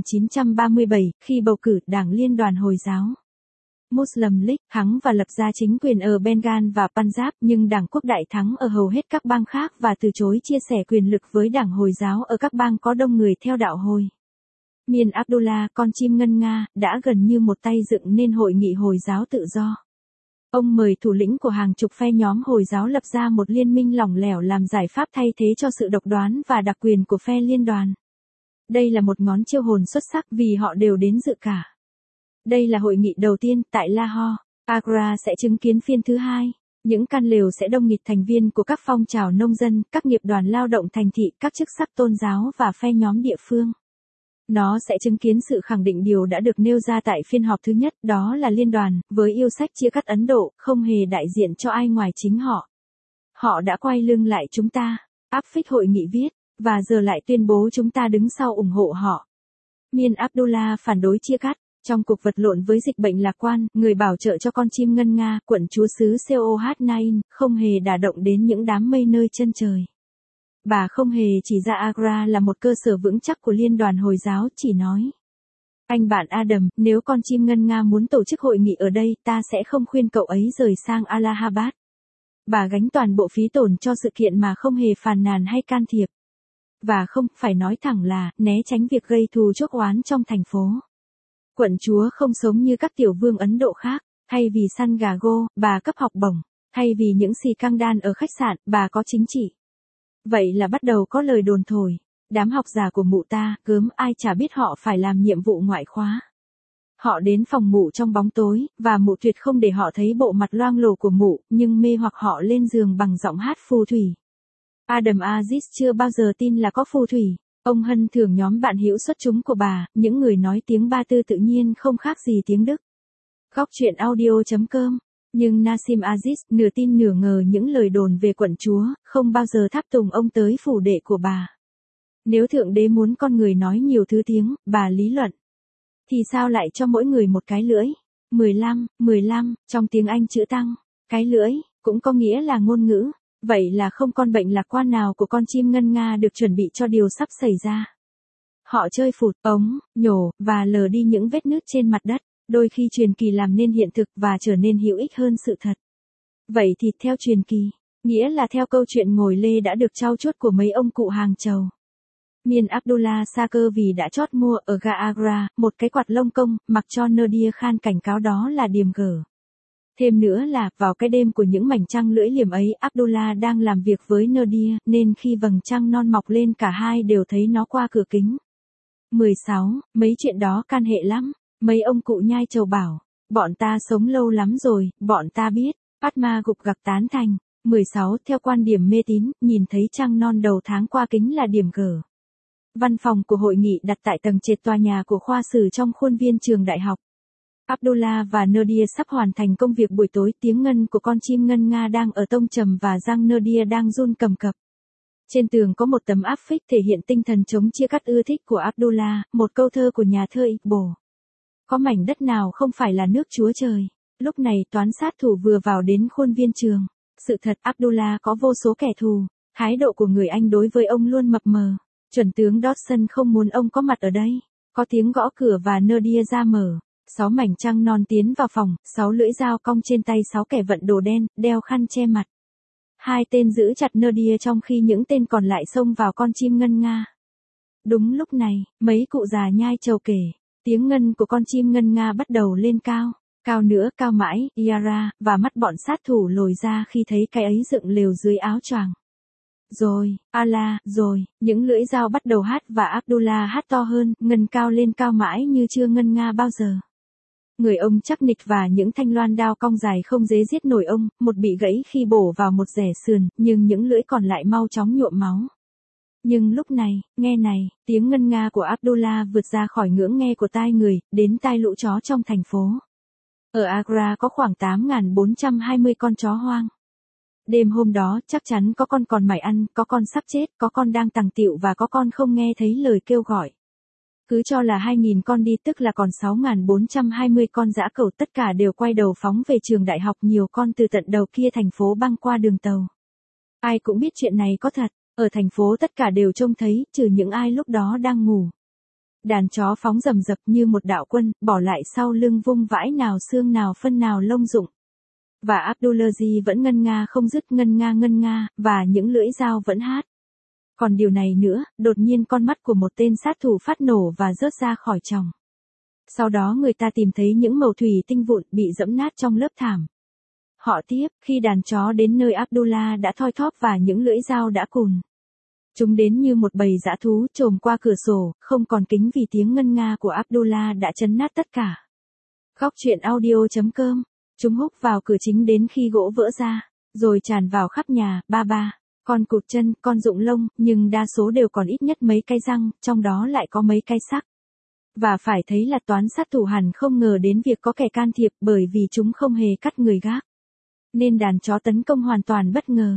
1937, khi bầu cử Đảng Liên đoàn Hồi giáo Muslim League thắng và lập ra chính quyền ở Bengal và Punjab, nhưng Đảng Quốc đại thắng ở hầu hết các bang khác và từ chối chia sẻ quyền lực với Đảng Hồi giáo ở các bang có đông người theo đạo Hồi. Miên Abdullah, con chim ngân nga, đã gần như một tay dựng nên Hội nghị Hồi giáo tự do. Ông mời thủ lĩnh của hàng chục phe nhóm Hồi giáo lập ra một liên minh lỏng lẻo làm giải pháp thay thế cho sự độc đoán và đặc quyền của phe liên đoàn. Đây là một ngón chiêu hồn xuất sắc vì họ đều đến dự cả. Đây là hội nghị đầu tiên tại Lahore. Agra sẽ chứng kiến phiên thứ hai. Những căn lều sẽ đông nghịt thành viên của các phong trào nông dân, các nghiệp đoàn lao động thành thị, các chức sắc tôn giáo và phe nhóm địa phương. Nó sẽ chứng kiến sự khẳng định điều đã được nêu ra tại phiên họp thứ nhất, đó là liên đoàn, với yêu sách chia cắt Ấn Độ, không hề đại diện cho ai ngoài chính họ. Họ đã quay lưng lại chúng ta, áp phích hội nghị viết, và giờ lại tuyên bố chúng ta đứng sau ủng hộ họ. Miên Abdullah phản đối chia cắt. Trong cuộc vật lộn với dịch bệnh lạc quan, người bảo trợ cho con chim ngân nga, quận chúa xứ COH9, không hề đả động đến những đám mây nơi chân trời. Bà không hề chỉ ra Agra là một cơ sở vững chắc của Liên đoàn Hồi giáo, chỉ nói. Anh bạn Adam, nếu con chim ngân nga muốn tổ chức hội nghị ở đây, ta sẽ không khuyên cậu ấy rời sang Allahabad. Bà gánh toàn bộ phí tổn cho sự kiện mà không hề phàn nàn hay can thiệp. Và không, phải nói thẳng là, né tránh việc gây thù chuốc oán trong thành phố. Quận chúa không sống như các tiểu vương Ấn Độ khác, thay vì săn gà gô, bà cấp học bổng, thay vì những xì căng đan ở khách sạn, bà có chính trị. Vậy là bắt đầu có lời đồn thổi, đám học giả của mụ ta, gớm ai chả biết họ phải làm nhiệm vụ ngoại khóa. Họ đến phòng mụ trong bóng tối, và mụ tuyệt không để họ thấy bộ mặt loang lổ của mụ, nhưng mê hoặc họ lên giường bằng giọng hát phù thủy. Adam Aziz chưa bao giờ tin là có phù thủy. Ông hân thưởng nhóm bạn hữu xuất chúng của bà, những người nói tiếng Ba Tư tự nhiên không khác gì tiếng Đức. Góc truyện audio.com. Nhưng Nasim Aziz, nửa tin nửa ngờ những lời đồn về quận chúa, không bao giờ tháp tùng ông tới phủ đệ của bà. Nếu Thượng Đế muốn con người nói nhiều thứ tiếng, bà lý luận, thì sao lại cho mỗi người một cái lưỡi? 15, trong tiếng Anh chữ tăng, cái lưỡi, cũng có nghĩa là ngôn ngữ. Vậy là không con bệnh lạc quan nào của con chim ngân nga được chuẩn bị cho điều sắp xảy ra. Họ chơi phụt, ống, nhổ, và lờ đi những vết nứt trên mặt đất, đôi khi truyền kỳ làm nên hiện thực và trở nên hữu ích hơn sự thật. Vậy thì theo truyền kỳ, nghĩa là theo câu chuyện ngồi lê đã được trau chuốt của mấy ông cụ hàng chầu. Miền Abdullah Sakir vì đã chót mua ở ga Agra, một cái quạt lông công, mặc cho Nadir Khan cảnh cáo đó là điềm gở. Thêm nữa là, vào cái đêm của những mảnh trăng lưỡi liềm ấy, Abdullah đang làm việc với Nadir, nên khi vầng trăng non mọc lên cả hai đều thấy nó qua cửa kính. 16, mấy chuyện đó can hệ lắm. Mấy ông cụ nhai trầu bảo, bọn ta sống lâu lắm rồi, bọn ta biết. Fatma gục gặc tán thành. 16, theo quan điểm mê tín, nhìn thấy trăng non đầu tháng qua kính là điểm gở. Văn phòng của hội nghị đặt tại tầng trệt tòa nhà của khoa sử trong khuôn viên trường đại học. Abdullah và Nadir sắp hoàn thành công việc buổi tối, tiếng ngân của con chim ngân nga đang ở tông trầm và răng Nadir đang run cầm cập. Trên tường có một tấm áp phích thể hiện tinh thần chống chia cắt ưa thích của Abdullah, một câu thơ của nhà thơ Iqbal. Có mảnh đất nào không phải là nước Chúa Trời. Lúc này toán sát thủ vừa vào đến khuôn viên trường. Sự thật Abdullah có vô số kẻ thù. Thái độ của người Anh đối với ông luôn mập mờ. Chuẩn tướng Dodson không muốn ông có mặt ở đây. Có tiếng gõ cửa và Nadir ra mở. 6 mảnh trăng non tiến vào phòng, 6 lưỡi dao cong trên tay 6 kẻ vận đồ đen, đeo khăn che mặt. 2 tên giữ chặt Nadir trong khi những tên còn lại xông vào con chim ngân nga. Đúng lúc này, mấy cụ già nhai trầu kể, tiếng ngân của con chim ngân nga bắt đầu lên cao, cao nữa, cao mãi, Yara, và mắt bọn sát thủ lồi ra khi thấy cái ấy dựng lều dưới áo choàng. Rồi, Allah, rồi, những lưỡi dao bắt đầu hát và Abdullah hát to hơn, ngân cao lên cao mãi như chưa ngân nga bao giờ. Người ông chắc nịch và những thanh loan đao cong dài không dễ giết nổi ông, một bị gãy khi bổ vào một rẻ sườn, nhưng những lưỡi còn lại mau chóng nhuộm máu. Nhưng lúc này, nghe này, tiếng ngân nga của Abdullah vượt ra khỏi ngưỡng nghe của tai người, đến tai lũ chó trong thành phố. Ở Agra có khoảng 8.420 con chó hoang. Đêm hôm đó, chắc chắn có con còn mải ăn, có con sắp chết, có con đang tằng tịu và có con không nghe thấy lời kêu gọi. Cứ cho là 2.000 con đi tức là còn 6.420 con dã cẩu, tất cả đều quay đầu phóng về trường đại học, nhiều con từ tận đầu kia thành phố băng qua đường tàu. Ai cũng biết chuyện này có thật, ở thành phố tất cả đều trông thấy, trừ những ai lúc đó đang ngủ. Đàn chó phóng rầm rập như một đạo quân, bỏ lại sau lưng vung vãi nào xương nào phân nào lông dụng. Và Abdullahi vẫn ngân nga không dứt, ngân nga, và những lưỡi dao vẫn hát. Còn điều này nữa, đột nhiên con mắt của một tên sát thủ phát nổ và rớt ra khỏi tròng. Sau đó người ta tìm thấy những mẩu thủy tinh vụn bị dẫm nát trong lớp thảm. Họ tiếp, khi đàn chó đến nơi Abdullah đã thoi thóp và những lưỡi dao đã cùn. Chúng đến như một bầy dã thú trồm qua cửa sổ, không còn kính vì tiếng ngân nga của Abdullah đã chấn nát tất cả. Góc truyện audio.com. Chúng húc vào cửa chính đến khi gỗ vỡ ra, rồi tràn vào khắp nhà, ba. Con cụt chân, con rụng lông, nhưng đa số đều còn ít nhất mấy cái răng, trong đó lại có mấy cái sắc. Và phải thấy là toán sát thủ hẳn không ngờ đến việc có kẻ can thiệp, bởi vì chúng không hề cắt người gác. Nên đàn chó tấn công hoàn toàn bất ngờ.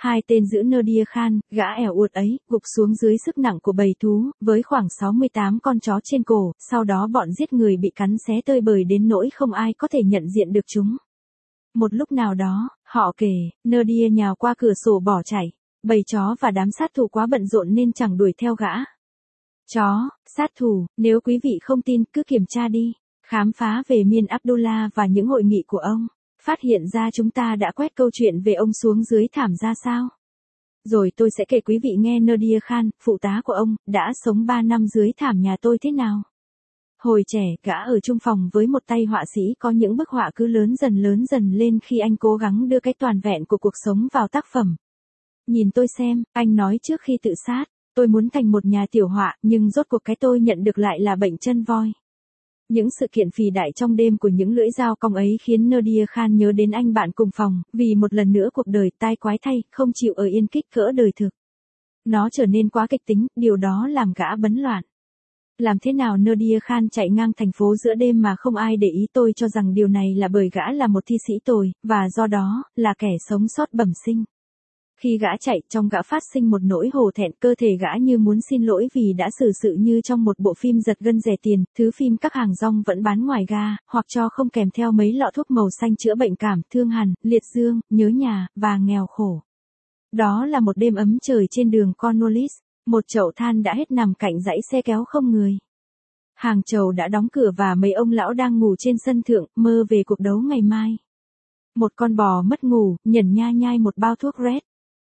Hai tên giữ Nadia Khan, gã ẻo uột ấy, gục xuống dưới sức nặng của bầy thú, với khoảng 68 con chó trên cổ, sau đó bọn giết người bị cắn xé tơi bời đến nỗi không ai có thể nhận diện được chúng. Một lúc nào đó, họ kể, Nadia nhào qua cửa sổ bỏ chạy, bầy chó và đám sát thủ quá bận rộn nên chẳng đuổi theo gã. Chó, sát thủ, nếu quý vị không tin cứ kiểm tra đi, khám phá về Miên Abdullah và những hội nghị của ông. Phát hiện ra chúng ta đã quét câu chuyện về ông xuống dưới thảm ra sao. Rồi tôi sẽ kể quý vị nghe Nadia Khan, phụ tá của ông, đã sống 3 năm dưới thảm nhà tôi thế nào. Hồi trẻ, gã ở chung phòng với một tay họa sĩ có những bức họa cứ lớn dần lên khi anh cố gắng đưa cái toàn vẹn của cuộc sống vào tác phẩm. Nhìn tôi xem, anh nói trước khi tự sát, tôi muốn thành một nhà tiểu họa, nhưng rốt cuộc cái tôi nhận được lại là bệnh chân voi. Những sự kiện phì đại trong đêm của những lưỡi dao cong ấy khiến Nadia Khan nhớ đến anh bạn cùng phòng, vì một lần nữa cuộc đời tai quái thay, không chịu ở yên kích cỡ đời thực. Nó trở nên quá kịch tính, điều đó làm gã bấn loạn. Làm thế nào Nadia Khan chạy ngang thành phố giữa đêm mà không ai để ý? Tôi cho rằng điều này là bởi gã là một thi sĩ tồi, và do đó, là kẻ sống sót bẩm sinh. Khi gã chạy, trong gã phát sinh một nỗi hổ thẹn, cơ thể gã như muốn xin lỗi vì đã xử sự như trong một bộ phim giật gân rẻ tiền, thứ phim các hàng rong vẫn bán ngoài ga, hoặc cho không kèm theo mấy lọ thuốc màu xanh chữa bệnh cảm, thương hàn, liệt dương, nhớ nhà, và nghèo khổ. Đó là một đêm ấm trời trên đường Cornwallis, một chậu than đã hết nằm cạnh dãy xe kéo không người. Hàng chầu đã đóng cửa và mấy ông lão đang ngủ trên sân thượng, mơ về cuộc đấu ngày mai. Một con bò mất ngủ, nhẩn nha nhai một bao thuốc Red.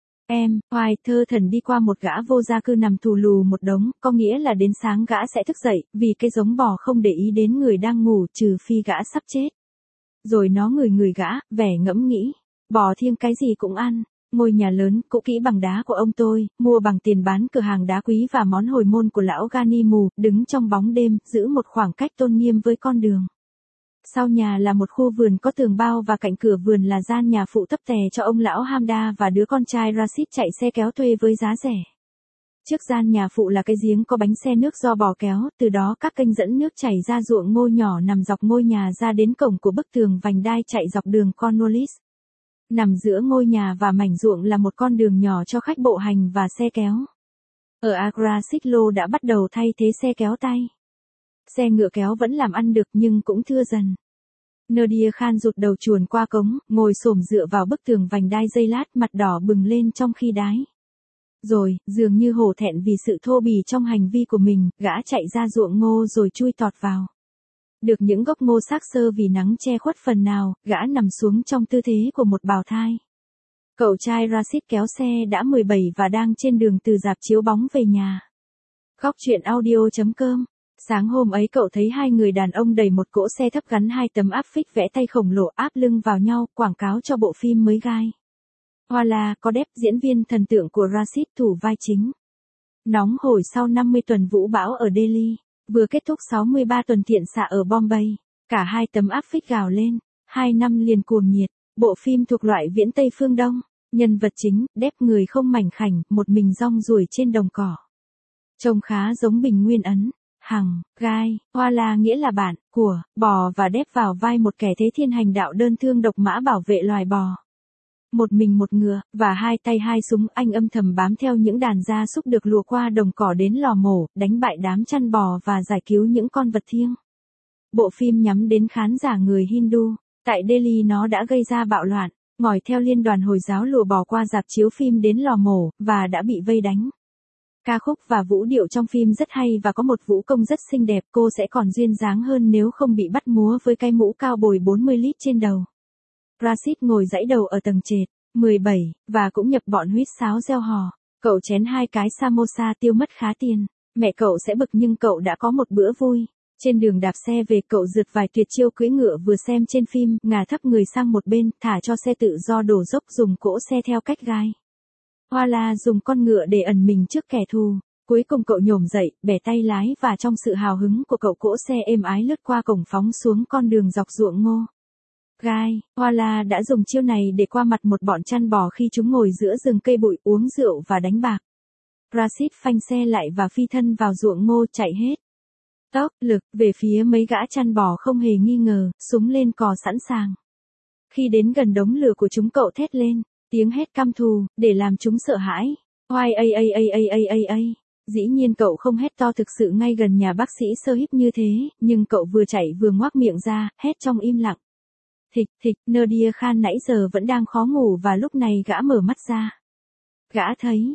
Hoài thơ thần đi qua một gã vô gia cư nằm thù lù một đống, có nghĩa là đến sáng gã sẽ thức dậy, vì cái giống bò không để ý đến người đang ngủ trừ phi gã sắp chết. Rồi nó người gã, vẻ ngẫm nghĩ, bò thiêng cái gì cũng ăn. Ngôi nhà lớn, cũ kỹ bằng đá của ông tôi, mua bằng tiền bán cửa hàng đá quý và món hồi môn của lão Ghani mù, đứng trong bóng đêm, giữ một khoảng cách tôn nghiêm với con đường. Sau nhà là một khu vườn có tường bao và cạnh cửa vườn là gian nhà phụ thấp tè cho ông lão Hamda và đứa con trai Rashid chạy xe kéo thuê với giá rẻ. Trước gian nhà phụ là cái giếng có bánh xe nước do bò kéo, từ đó các kênh dẫn nước chảy ra ruộng ngô nhỏ nằm dọc ngôi nhà ra đến cổng của bức tường vành đai chạy dọc đường Cornwallis. Nằm giữa ngôi nhà và mảnh ruộng là một con đường nhỏ cho khách bộ hành và xe kéo. Ở Agra xích-lô đã bắt đầu thay thế xe kéo tay. Xe ngựa kéo vẫn làm ăn được nhưng cũng thưa dần. Nadia Khan rụt đầu chuồn qua cống, ngồi xổm dựa vào bức tường vành đai giây lát, mặt đỏ bừng lên trong khi đái. Rồi, dường như hổ thẹn vì sự thô bỉ trong hành vi của mình, gã chạy ra ruộng ngô rồi chui tọt vào. Được những gốc ngô xác xơ vì nắng che khuất phần nào, gã nằm xuống trong tư thế của một bào thai. Cậu trai Rashid kéo xe đã 17 và đang trên đường từ rạp chiếu bóng về nhà. Góc truyện audio.com. Sáng hôm ấy cậu thấy hai người đàn ông đẩy một cỗ xe thấp gắn hai tấm áp phích vẽ tay khổng lồ áp lưng vào nhau, quảng cáo cho bộ phim mới gai. Voilà, có đẹp, diễn viên thần tượng của Rashid thủ vai chính. Nóng hổi sau 50 tuần vũ bão ở Delhi, vừa kết thúc 63 tuần tiện xạ ở Bombay, cả hai tấm áp phích gào lên, 2 năm liền cuồng nhiệt, bộ phim thuộc loại viễn Tây phương Đông, nhân vật chính, đẹp người không mảnh khảnh, một mình rong ruổi trên đồng cỏ. Trông khá giống Bình Nguyên Ấn. Hằng, gai, hoa la nghĩa là bạn, của, bò và đép vào vai một kẻ thế thiên hành đạo đơn thương độc mã bảo vệ loài bò. Một mình một ngựa, và hai tay hai súng, anh âm thầm bám theo những đàn gia súc được lùa qua đồng cỏ đến lò mổ, đánh bại đám chăn bò và giải cứu những con vật thiêng. Bộ phim nhắm đến khán giả người Hindu, tại Delhi nó đã gây ra bạo loạn, ngòi theo liên đoàn Hồi giáo lùa bò qua rạp chiếu phim đến lò mổ, và đã bị vây đánh. Ca khúc và vũ điệu trong phim rất hay và có một vũ công rất xinh đẹp, cô sẽ còn duyên dáng hơn nếu không bị bắt múa với cái mũ cao bồi 40 lít trên đầu. Rashid ngồi dãy đầu ở tầng trệt, 17, và cũng nhập bọn huýt sáo reo hò. Cậu chén 2 cái samosa tiêu mất khá tiền. Mẹ cậu sẽ bực nhưng cậu đã có một bữa vui. Trên đường đạp xe về cậu rượt vài tuyệt chiêu cưỡi ngựa vừa xem trên phim, ngả thấp người sang một bên, thả cho xe tự do đổ dốc dùng cỗ xe theo cách gai. Hoa dùng con ngựa để ẩn mình trước kẻ thù. Cuối cùng cậu nhổm dậy, bẻ tay lái và trong sự hào hứng của cậu cỗ xe êm ái lướt qua cổng phóng xuống con đường dọc ruộng ngô. Gai, Hoa đã dùng chiêu này để qua mặt một bọn chăn bò khi chúng ngồi giữa rừng cây bụi uống rượu và đánh bạc. Rashid phanh xe lại và phi thân vào ruộng ngô chạy hết tốc lực về phía mấy gã chăn bò không hề nghi ngờ, súng lên cò sẵn sàng. Khi đến gần đống lửa của chúng cậu thét lên, Tiếng hét căm thù, để làm chúng sợ hãi. Oai a a a a a a a. Dĩ nhiên cậu không hét to thực sự ngay gần nhà bác sĩ Sahib như thế, nhưng cậu vừa chạy vừa ngoác miệng ra, hét trong im lặng. Thịch thịch, Nadia Khan nãy giờ vẫn đang khó ngủ và lúc này gã mở mắt ra. Gã thấy,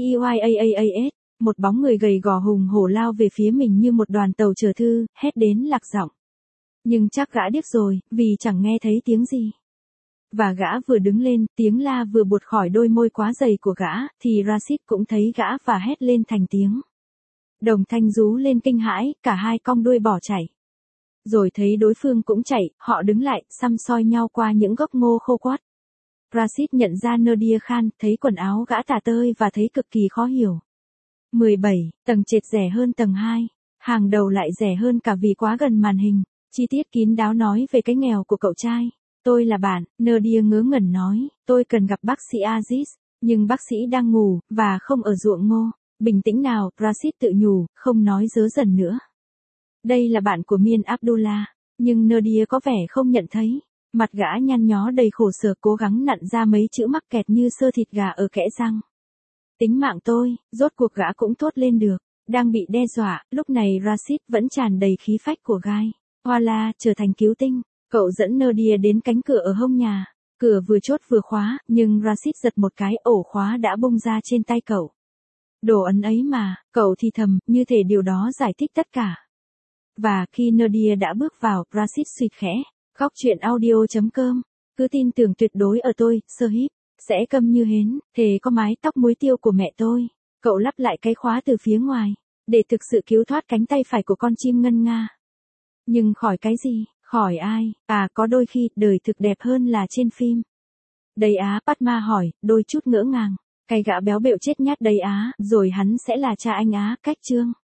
một bóng người gầy gò hùng hổ lao về phía mình như một đoàn tàu chở thư, hét đến lạc giọng. Nhưng chắc gã điếc rồi, vì chẳng nghe thấy tiếng gì. Và gã vừa đứng lên, tiếng la vừa buột khỏi đôi môi quá dày của gã, thì Rashid cũng thấy gã và hét lên thành tiếng. Đồng thanh rú lên kinh hãi, cả hai cong đuôi bỏ chạy. Rồi thấy đối phương cũng chạy, họ đứng lại, săm soi nhau qua những gốc ngô khô quắt. Rashid nhận ra Nadia Khan, thấy quần áo gã tả tơi và thấy cực kỳ khó hiểu. 17, tầng trệt rẻ hơn tầng 2, hàng đầu lại rẻ hơn cả vì quá gần màn hình. Chi tiết kín đáo nói về cái nghèo của cậu trai. Tôi là bạn, Nadia ngớ ngẩn nói, tôi cần gặp bác sĩ Aziz, nhưng bác sĩ đang ngủ, và không ở ruộng ngô. Bình tĩnh nào, Rashid tự nhủ, không nói dớ dẩn nữa. Đây là bạn của Miên Abdullah, nhưng Nadia có vẻ không nhận thấy. Mặt gã nhăn nhó đầy khổ sở cố gắng nặn ra mấy chữ mắc kẹt như sơ thịt gà ở kẽ răng. Tính mạng tôi, rốt cuộc gã cũng thốt lên được. Đang bị đe dọa, lúc này Rashid vẫn tràn đầy khí phách của gai. Hola, trở thành cứu tinh. Cậu dẫn Nadia đến cánh cửa ở hông nhà. Cửa vừa chốt vừa khóa, nhưng Rashid giật một cái, ổ khóa đã bung ra trên tay cậu. Đồ ấn ấy mà, cậu thì thầm, như thể điều đó giải thích tất cả. Và khi Nadia đã bước vào, Rashid suýt khẽ. Góc chuyện audio.com. Cứ tin tưởng tuyệt đối ở tôi, Sahib. Sẽ câm như hến, thề có mái tóc muối tiêu của mẹ tôi. Cậu lắp lại cái khóa từ phía ngoài, để thực sự cứu thoát cánh tay phải của con chim ngân nga. Nhưng khỏi cái gì, khỏi ai, có đôi khi, đời thực đẹp hơn là trên phim. Đầy Á, Padma hỏi, đôi chút ngỡ ngàng. Cái gã béo bệu chết nhát Đầy Á, rồi hắn sẽ là cha anh Á, cách Trương.